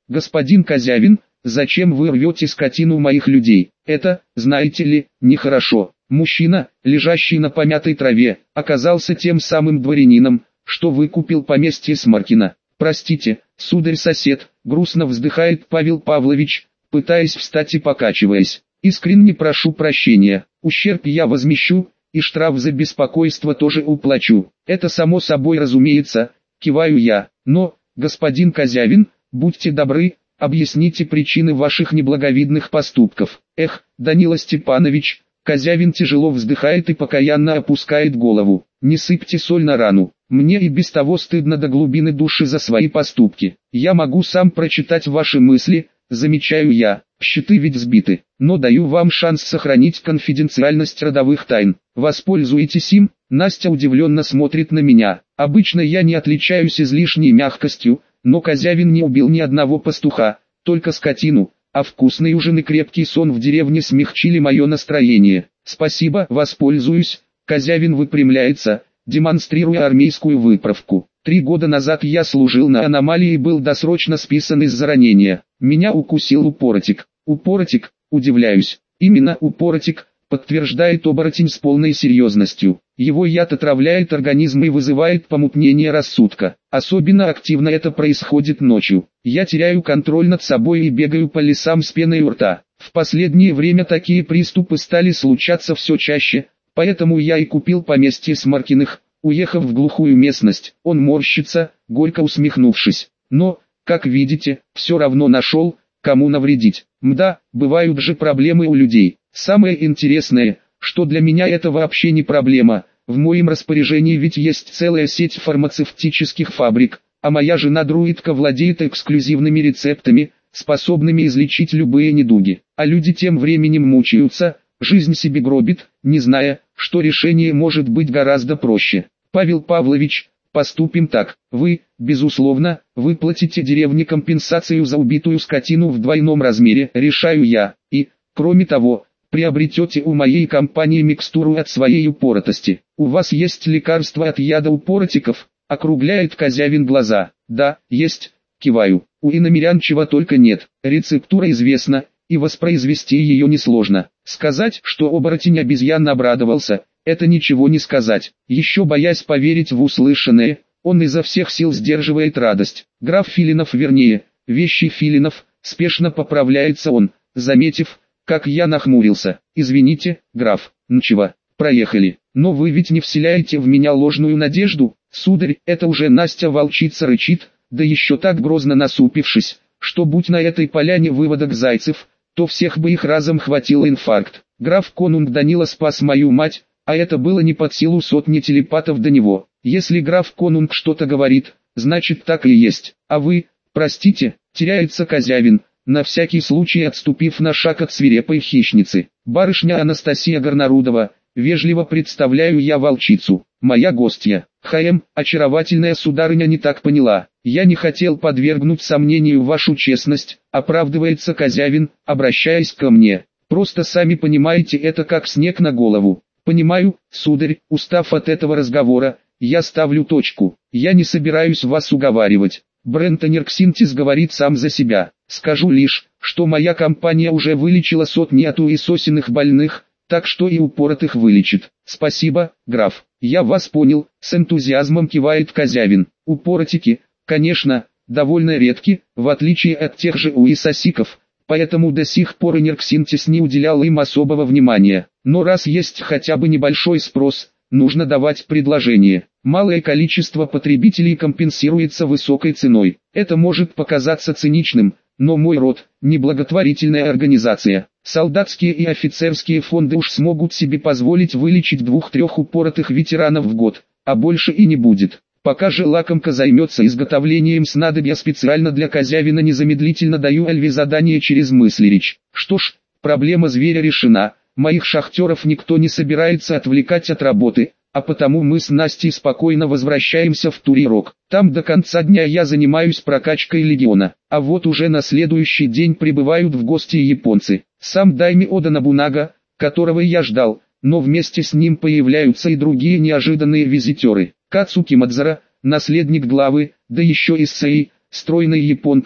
господин Козявин, зачем вы рвете скотину моих людей? Это, знаете ли, нехорошо. Мужчина, лежащий на помятой траве, оказался тем самым дворянином, что выкупил поместье Сморкина. Простите, сударь-сосед, грустно вздыхает Павел Павлович, пытаясь встать и покачиваясь. Искренне прошу прощения, ущерб я возмещу, и штраф за беспокойство тоже уплачу. Это само собой разумеется, киваю я. Но, господин Козявин, будьте добры, объясните причины ваших неблаговидных поступков. Эх, Данила Степанович, Козявин тяжело вздыхает и покаянно опускает голову. Не сыпьте соль на рану. Мне и без того стыдно до глубины души за свои поступки. Я могу сам прочитать ваши мысли, замечаю я. Счеты ведь сбиты, но даю вам шанс сохранить конфиденциальность родовых тайн. Воспользуйтесь им. Настя удивленно смотрит на меня. Обычно я не отличаюсь излишней мягкостью, но Козявин не убил ни одного пастуха, только скотину, а вкусный ужин и крепкий сон в деревне смягчили мое настроение. Спасибо, воспользуюсь. Козявин выпрямляется, демонстрируя армейскую выправку. 3 года назад я служил на аномалии и был досрочно списан из-за ранения. Меня укусил упоротик. Упоротик, удивляюсь. Именно упоротик, подтверждает оборотень с полной серьезностью. Его яд отравляет организм и вызывает помутнение рассудка. Особенно активно это происходит ночью. Я теряю контроль над собой и бегаю по лесам с пеной у рта. В последнее время такие приступы стали случаться все чаще, поэтому я и купил поместье Сморкиных, уехав в глухую местность. Он морщится, горько усмехнувшись. Но, как видите, все равно нашел, кому навредить. Мда, бывают же проблемы у людей. Самое интересное, что для меня это вообще не проблема. В моем распоряжении ведь есть целая сеть фармацевтических фабрик, а моя жена-друидка владеет эксклюзивными рецептами, способными излечить любые недуги. А люди тем временем мучаются, жизнь себе гробит, не зная, что решение может быть гораздо проще. Павел Павлович, поступим так. Вы, безусловно, выплатите деревне компенсацию за убитую скотину в двойном размере, решаю я. И, кроме того, приобретете у моей компании микстуру от своей упоротости. У вас есть лекарство от яда упоротиков? Округляет Козявин глаза. Да, есть, киваю. У иномирян чего только нет. Рецептура известна, и воспроизвести ее несложно. Сказать, что оборотень обезьян обрадовался, это ничего не сказать. Еще боясь поверить в услышанное, он изо всех сил сдерживает радость. Граф Филинов, вернее, вещий Филинов, спешно поправляется он, заметив, как я нахмурился. Извините, граф, ничего, проехали. Но вы ведь не вселяете в меня ложную надежду, сударь, это уже Настя-волчица рычит, да еще так грозно насупившись, что будь на этой поляне выводок зайцев, то всех бы их разом хватил инфаркт. Граф Конунг Данила спас мою мать, а это было не под силу сотни телепатов до него. Если граф Конунг что-то говорит, значит так и есть. А вы, простите, теряется Козявин, на всякий случай отступив на шаг от свирепой хищницы. Барышня Анастасия Горнарудова, вежливо представляю я волчицу, моя гостья. Очаровательная сударыня не так поняла. Я не хотел подвергнуть сомнению вашу честность, оправдывается Козявин, обращаясь ко мне. Просто сами понимаете, это как снег на голову. Понимаю, сударь, устав от этого разговора, я ставлю точку. Я не собираюсь вас уговаривать. Брентонерксинтез говорит сам за себя. Скажу лишь, что моя компания уже вылечила сотни атуисосиных больных, так что и упоротых вылечит. Спасибо, граф. Я вас понял, с энтузиазмом кивает Козявин. Упоротики, конечно, довольно редки, в отличие от тех же уисосиков, поэтому до сих пор энерксинтез не уделял им особого внимания. Но раз есть хотя бы небольшой спрос, нужно давать предложение. Малое количество потребителей компенсируется высокой ценой. Это может показаться циничным, но мой род – неблаготворительная организация. Солдатские и офицерские фонды уж смогут себе позволить вылечить 2-3 упоротых ветеранов в год, а больше и не будет. Пока же лакомка займется изготовлением снадобья специально для Козявина, незамедлительно даю Эльве задание через мыслеречь. Что ж, проблема зверя решена, моих шахтеров никто не собирается отвлекать от работы, а потому мы с Настей спокойно возвращаемся в Турирок. Там до конца дня я занимаюсь прокачкой легиона, а вот уже на следующий день прибывают в гости японцы. Сам Дайми Ода Набунага, которого я ждал, но вместе с ним появляются и другие неожиданные визитеры. Кацуки Мадзара, наследник главы, да еще и Сэй, стройной японкой,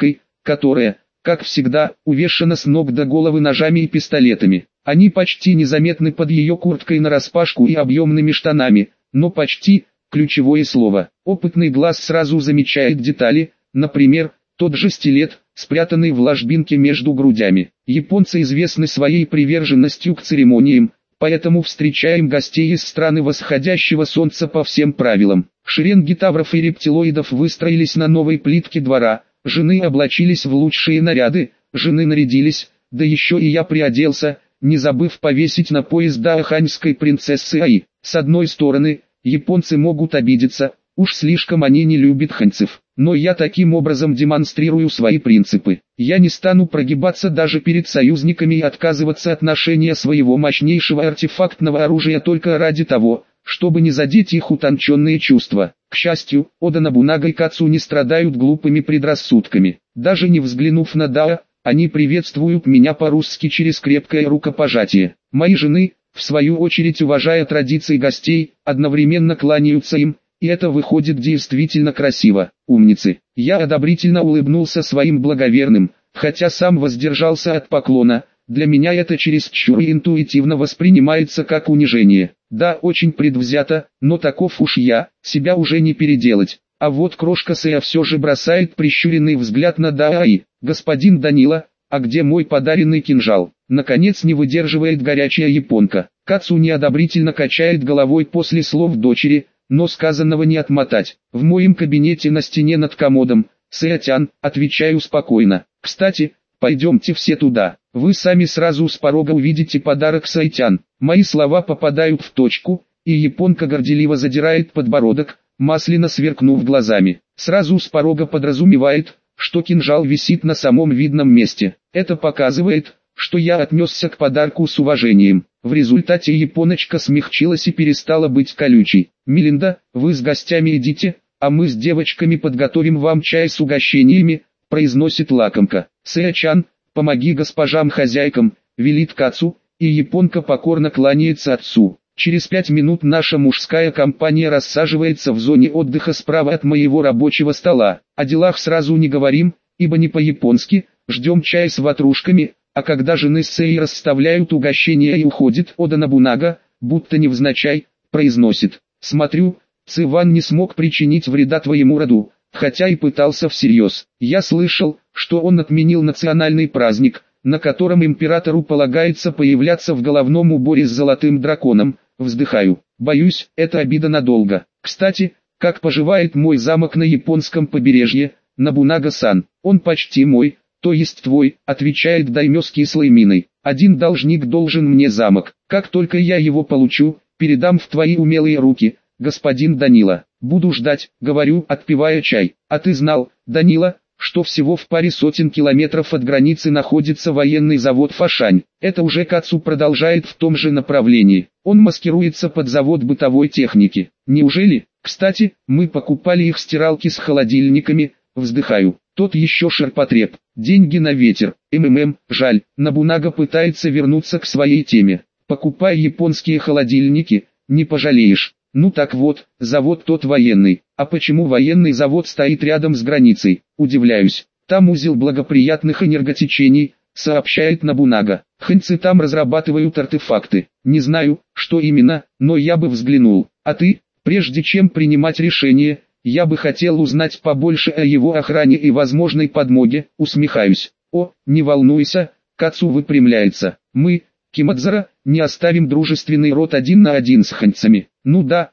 которая, как всегда, увешана с ног до головы ножами и пистолетами. Они почти незаметны под ее курткой нараспашку и объемными штанами, но почти – ключевое слово. Опытный глаз сразу замечает детали, например, тот же стилет, спрятанный в ложбинке между грудями. Японцы известны своей приверженностью к церемониям, поэтому встречаем гостей из страны восходящего солнца по всем правилам. Шеренги тавров и рептилоидов выстроились на новой плитке двора, жены облачились в лучшие наряды, жены нарядились, да еще и я приоделся, не забыв повесить на пояс даоханьской принцессы Аи. С одной стороны, японцы могут обидеться, уж слишком они не любят ханьцев. Но я таким образом демонстрирую свои принципы. Я не стану прогибаться даже перед союзниками и отказываться от ношения своего мощнейшего артефактного оружия только ради того, чтобы не задеть их утонченные чувства. К счастью, Ода Нобунага и Кацу не страдают глупыми предрассудками. Даже не взглянув на Дао, они приветствуют меня по-русски через крепкое рукопожатие. Мои жены, в свою очередь уважая традиции гостей, одновременно кланяются им, и это выходит действительно красиво. Умницы. Я одобрительно улыбнулся своим благоверным, хотя сам воздержался от поклона. Для меня это чересчур интуитивно воспринимается как унижение. Да, очень предвзято, но таков уж я, себя уже не переделать. А вот крошка Сэя все же бросает прищуренный взгляд на Даи. «Господин Данила, а где мой подаренный кинжал?» Наконец не выдерживает горячая японка. Кацу неодобрительно качает головой после слов дочери, но сказанного не отмотать. В моем кабинете на стене над комодом, Сэя-тян, отвечаю спокойно. Кстати, пойдемте все туда. Вы сами сразу с порога увидите подарок Сэя-тян. Мои слова попадают в точку, и японка горделиво задирает подбородок, масляно сверкнув глазами. Сразу с порога подразумевает, что кинжал висит на самом видном месте. Это показывает, что я отнесся к подарку с уважением. В результате японочка смягчилась и перестала быть колючей. «Мелинда, вы с гостями идите, а мы с девочками подготовим вам чай с угощениями», произносит лакомка. «Сэя-чан, помоги госпожам-хозяйкам», велит Кацу, и японка покорно кланяется отцу. Через 5 минут наша мужская компания рассаживается в зоне отдыха справа от моего рабочего стола. О делах сразу не говорим, ибо не по-японски, ждем чай с ватрушками, а когда жены с Сэй расставляют угощения и уходит, Ода Нобунага, будто невзначай, произносит: «Смотрю, Циван не смог причинить вреда твоему роду, хотя и пытался всерьез. Я слышал, что он отменил национальный праздник, на котором императору полагается появляться в головном уборе с золотым драконом». Вздыхаю. Боюсь, это обида надолго. Кстати, как поживает мой замок на японском побережье, Нобунага-сан? Он почти мой, то есть твой, отвечает даймё с кислой миной. Один должник должен мне замок. Как только я его получу, передам в твои умелые руки, господин Данила. Буду ждать, говорю, отпивая чай. А ты знал, Данила, что всего в паре сотен километров от границы находится военный завод Фошань? Это уже Кацу продолжает в том же направлении. Он маскируется под завод бытовой техники. Неужели? Кстати, мы покупали их стиралки с холодильниками, вздыхаю. Тот еще ширпотреб. Деньги на ветер. Жаль. Нобунага пытается вернуться к своей теме. Покупай японские холодильники, не пожалеешь. Ну так вот, завод тот военный. А почему военный завод стоит рядом с границей? Удивляюсь. Там узел благоприятных энерготечений, сообщает Нобунага. Ханьцы там разрабатывают артефакты. Не знаю, что именно, но я бы взглянул. А ты, прежде чем принимать решение, я бы хотел узнать побольше о его охране и возможной подмоге, усмехаюсь. О, не волнуйся, Кацу выпрямляется. Мы, Кимадзара, не оставим дружественный род 1 на 1 с ханьцами. Ну да,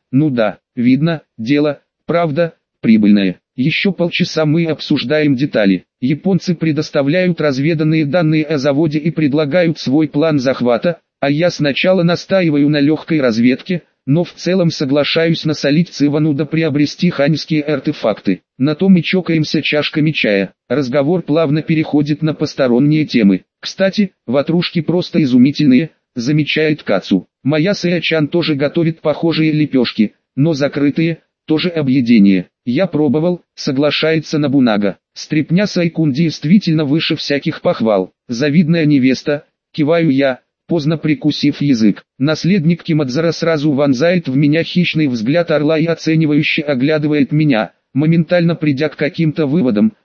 видно, дело, правда, прибыльное. Еще полчаса мы обсуждаем детали. Японцы предоставляют разведанные данные о заводе и предлагают свой план захвата, а я сначала настаиваю на легкой разведке, но в целом соглашаюсь насолить Цивану да приобрести ханьские артефакты. На том и чокаемся чашками чая. Разговор плавно переходит на посторонние темы. Кстати, ватрушки просто изумительные, замечает Кацу. Моя Сэя-чан тоже готовит похожие лепешки, но закрытые, тоже объедение. Я пробовал, соглашается Нобунага. Стряпня Сайкун действительно выше всяких похвал. Завидная невеста, киваю я, поздно прикусив язык. Наследник Кимадзара сразу вонзает в меня хищный взгляд орла и оценивающе оглядывает меня, моментально придя к каким-то выводам,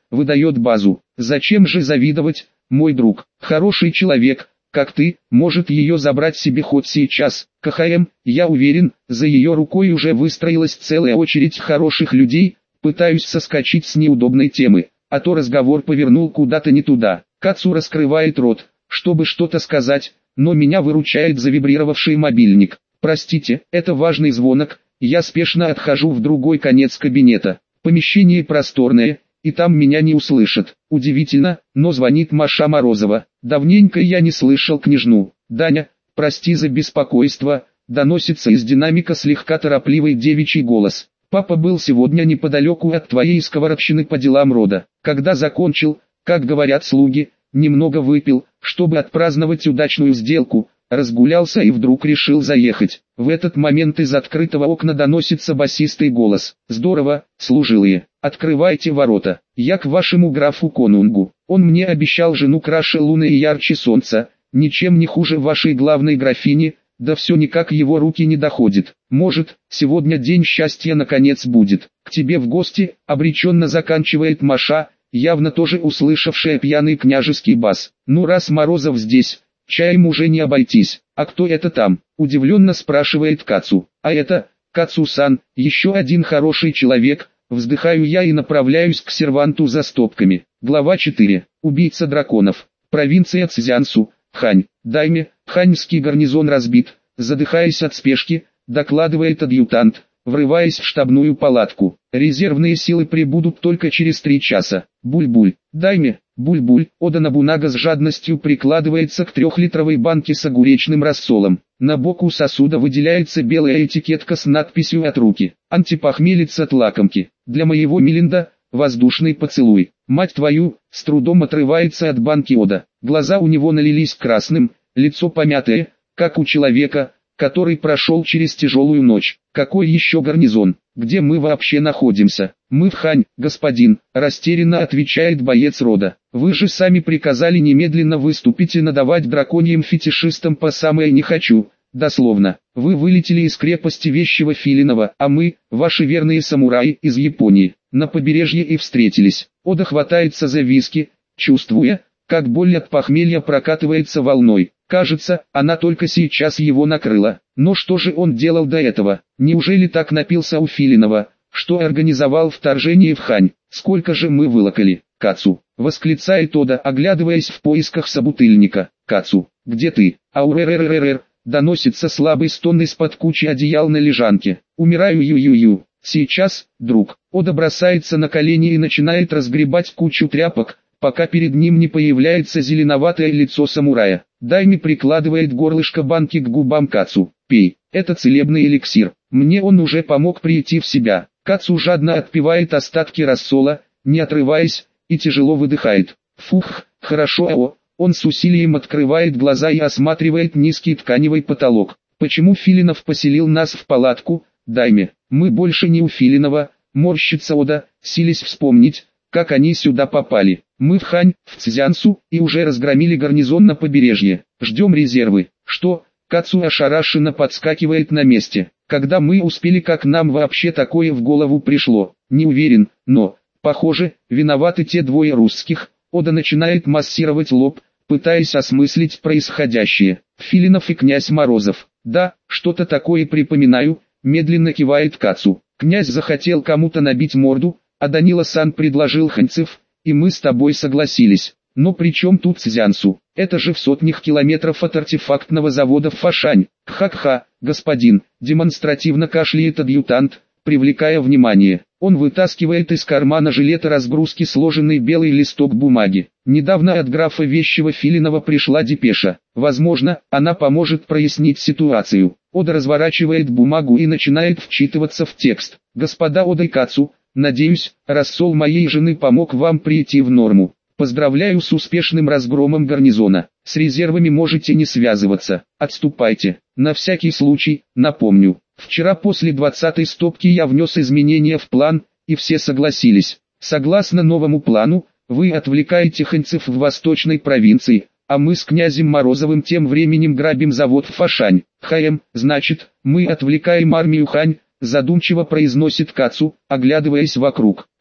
выдает базу. Зачем же завидовать, мой друг? Хороший человек, как ты, может ее забрать себе хоть сейчас. КХМ, я уверен, за ее рукой уже выстроилась целая очередь хороших людей. Пытаюсь соскочить с неудобной темы, а то разговор повернул куда-то не туда. Кацу раскрывает рот, чтобы что-то сказать, но меня выручает завибрировавший мобильник. Простите, это важный звонок. Я спешно отхожу в другой конец кабинета. Помещение просторное, и там меня не услышат. Удивительно, но звонит Маша Морозова. Давненько я не слышал княжну. Даня, прости за беспокойство, доносится из динамика слегка торопливый девичий голос. Папа был сегодня неподалеку от твоей сковородщины по делам рода. Когда закончил, как говорят слуги, немного выпил, чтобы отпраздновать удачную сделку, разгулялся и вдруг решил заехать. В этот момент из открытого окна доносится басистый голос. Здорово, служилые, открывайте ворота, я к вашему графу Конунгу. Он мне обещал жену краше луны и ярче солнца, ничем не хуже вашей главной графини, да все никак его руки не доходит. Может, сегодня день счастья наконец будет. К тебе в гости, обреченно заканчивает Маша, явно тоже услышавшая пьяный княжеский бас. Ну раз Морозов здесь, чаем уже не обойтись. А кто это там? Удивленно спрашивает Кацу. А это, Кацу-сан, еще один хороший человек. Вздыхаю я и направляюсь к серванту за стопками. Глава 4. Убийца драконов. Провинция Цзянсу, Хань. Дайме, ханьский гарнизон разбит. Задыхаясь от спешки, докладывает адъютант, врываясь в штабную палатку. Резервные силы прибудут только через 3 часа. Буль-буль. Дайме, буль-буль. Ода Нобунага с жадностью прикладывается к 3-литровой банке с огуречным рассолом. На боку сосуда выделяется белая этикетка с надписью «От руки». Антипохмелец от лакомки. Для моего Милинда, воздушный поцелуй. Мать твою, с трудом отрывается от банки Ода. Глаза у него налились красным, лицо помятое, как у человека, который прошел через тяжелую ночь. Какой еще гарнизон? Где мы вообще находимся? Мы в Хань, господин, растерянно отвечает боец рода. Вы же сами приказали немедленно выступить и надавать драконьим фетишистам по самое не хочу. Дословно, вы вылетели из крепости Вещего Филинова, а мы, ваши верные самураи из Японии, на побережье и встретились. Ода хватается за виски, чувствуя, как боль от похмелья прокатывается волной. Кажется, она только сейчас его накрыла. Но что же он делал до этого? Неужели так напился у Филинова, что организовал вторжение в Хань? Сколько же мы вылокали? Кацу, восклицает Ода, оглядываясь в поисках собутыльника. Кацу, где ты? Ауререререр, доносится слабый стон из-под кучи одеял на лежанке. Умираю ю-ю-ю. Сейчас, друг. Ода бросается на колени и начинает разгребать кучу тряпок, пока перед ним не появляется зеленоватое лицо самурая. Дайми прикладывает горлышко банки к губам Кацу. Пей, это целебный эликсир. Мне он уже помог прийти в себя. Кацу жадно отпивает остатки рассола, не отрываясь, и тяжело выдыхает. Фух, хорошо, ао. Он с усилием открывает глаза и осматривает низкий тканевый потолок. Почему Филинов поселил нас в палатку? Дайме, мы больше не у Филинова, морщится Ода, силясь вспомнить, как они сюда попали. Мы в Хань, в Цзянсу, и уже разгромили гарнизон на побережье. Ждем резервы. Что? Кацу ошарашенно подскакивает на месте. Когда мы успели, как нам вообще такое в голову пришло? Не уверен, но, похоже, виноваты те 2 русских. Ода начинает массировать лоб, пытаясь осмыслить происходящее. Филинов и князь Морозов. Да, что-то такое припоминаю, медленно кивает Кацу. Князь захотел кому-то набить морду, а Данила-сан предложил ханьцев, и мы с тобой согласились. Но при чем тут Цзянсу? Это же в сотнях километров от артефактного завода в Фошань. Ха-ха, господин, демонстративно кашляет адъютант, привлекая внимание. Он вытаскивает из кармана жилета разгрузки сложенный белый листок бумаги. Недавно от графа Вещего Филинова пришла депеша. Возможно, она поможет прояснить ситуацию. Ода разворачивает бумагу и начинает вчитываться в текст. Господа Ода и Кацу, надеюсь, рассол моей жены помог вам прийти в норму. Поздравляю с успешным разгромом гарнизона. С резервами можете не связываться. Отступайте. На всякий случай, напомню. Вчера после 20-й стопки я внес изменения в план, и все согласились. Согласно новому плану, вы отвлекаете ханьцев в восточной провинции, а мы с князем Морозовым тем временем грабим завод в Фошань. Значит, мы отвлекаем армию Хань, задумчиво произносит Кацу, оглядываясь вокруг.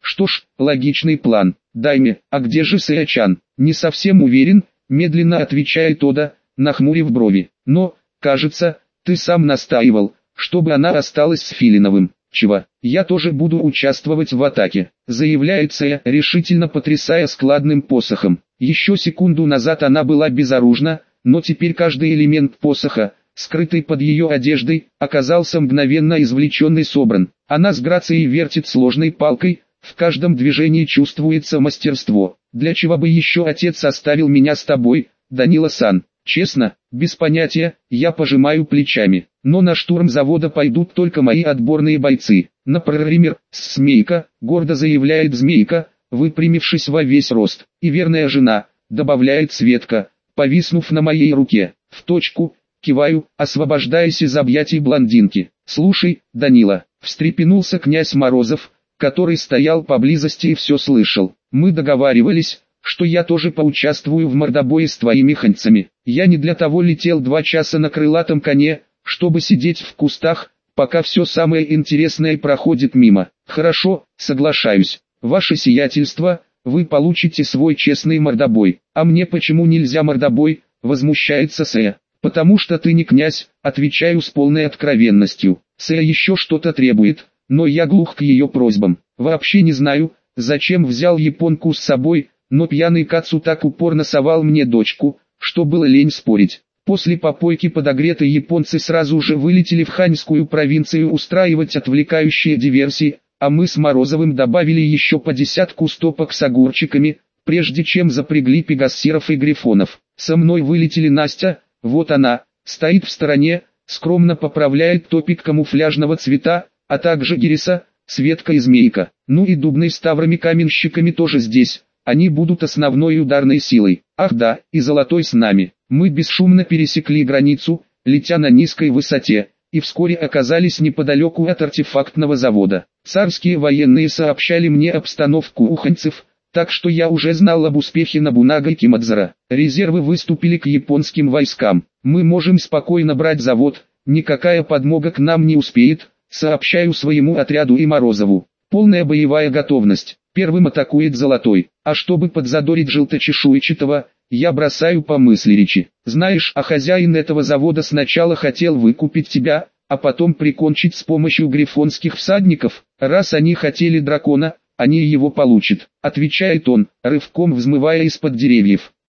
Что ж, логичный план. Дайме, а где же Сэя-чан? Не совсем уверен, медленно отвечает Ода, нахмурив брови. Но, кажется, ты сам настаивал, чтобы она осталась с Филиновым. Чего? Я тоже буду участвовать в атаке, заявляет Сэя, решительно потрясая складным посохом. Еще секунду назад она была безоружна, но теперь каждый элемент посоха, скрытый под ее одеждой, оказался мгновенно извлечен и собран. Она с грацией вертит сложной палкой, в каждом движении чувствуется мастерство. Для чего бы еще отец оставил меня с тобой, Данила-сан? Честно, без понятия, я пожимаю плечами. Но на штурм завода пойдут только мои отборные бойцы. Например, Змейка, гордо заявляет Змейка, выпрямившись во весь рост. И верная жена, добавляет Светка, повиснув на моей руке. В точку, киваю, освобождаясь из объятий блондинки. Слушай, Данила, встрепенулся князь Морозов, который стоял поблизости и все слышал. Мы договаривались, что я тоже поучаствую в мордобое с твоими ханьцами. Я не для того летел 2 часа на крылатом коне, чтобы сидеть в кустах, пока все самое интересное проходит мимо. Хорошо, соглашаюсь. Ваше сиятельство, вы получите свой честный мордобой. А мне почему нельзя мордобой, возмущается Сэя. Потому что ты не князь, отвечаю с полной откровенностью. Сэя еще что-то требует, но я глух к ее просьбам. Вообще не знаю, зачем взял японку с собой, но пьяный Кацу так упорно совал мне дочку, что было лень спорить. После попойки подогретые японцы сразу же вылетели в Ханьскую провинцию устраивать отвлекающие диверсии, а мы с Морозовым добавили еще по 10 стопок с огурчиками, прежде чем запрягли пегассиров и грифонов. Со мной вылетели Настя, вот она, стоит в стороне, скромно поправляет топик камуфляжного цвета, а также Гириса, Светка и Змейка. Ну и Дубный с Таврами-каменщиками тоже здесь. Они будут основной ударной силой. Ах да, и Золотой с нами. Мы бесшумно пересекли границу, летя на низкой высоте, и вскоре оказались неподалеку от артефактного завода. Царские военные сообщали мне обстановку у ханьцев, так что я уже знал об успехе Набунага и Кимадзара. Резервы выступили к японским войскам. Мы можем спокойно брать завод, никакая подмога к нам не успеет, сообщаю своему отряду и Морозову. Полная боевая готовность. Первым атакует Золотой, а чтобы подзадорить Желточешуйчатого, я бросаю по мысли речи. Знаешь, а хозяин этого завода сначала хотел выкупить тебя, а потом прикончить с помощью грифонских всадников. Раз они хотели дракона, они его получат, отвечает он, рывком взмывая из-под деревьев.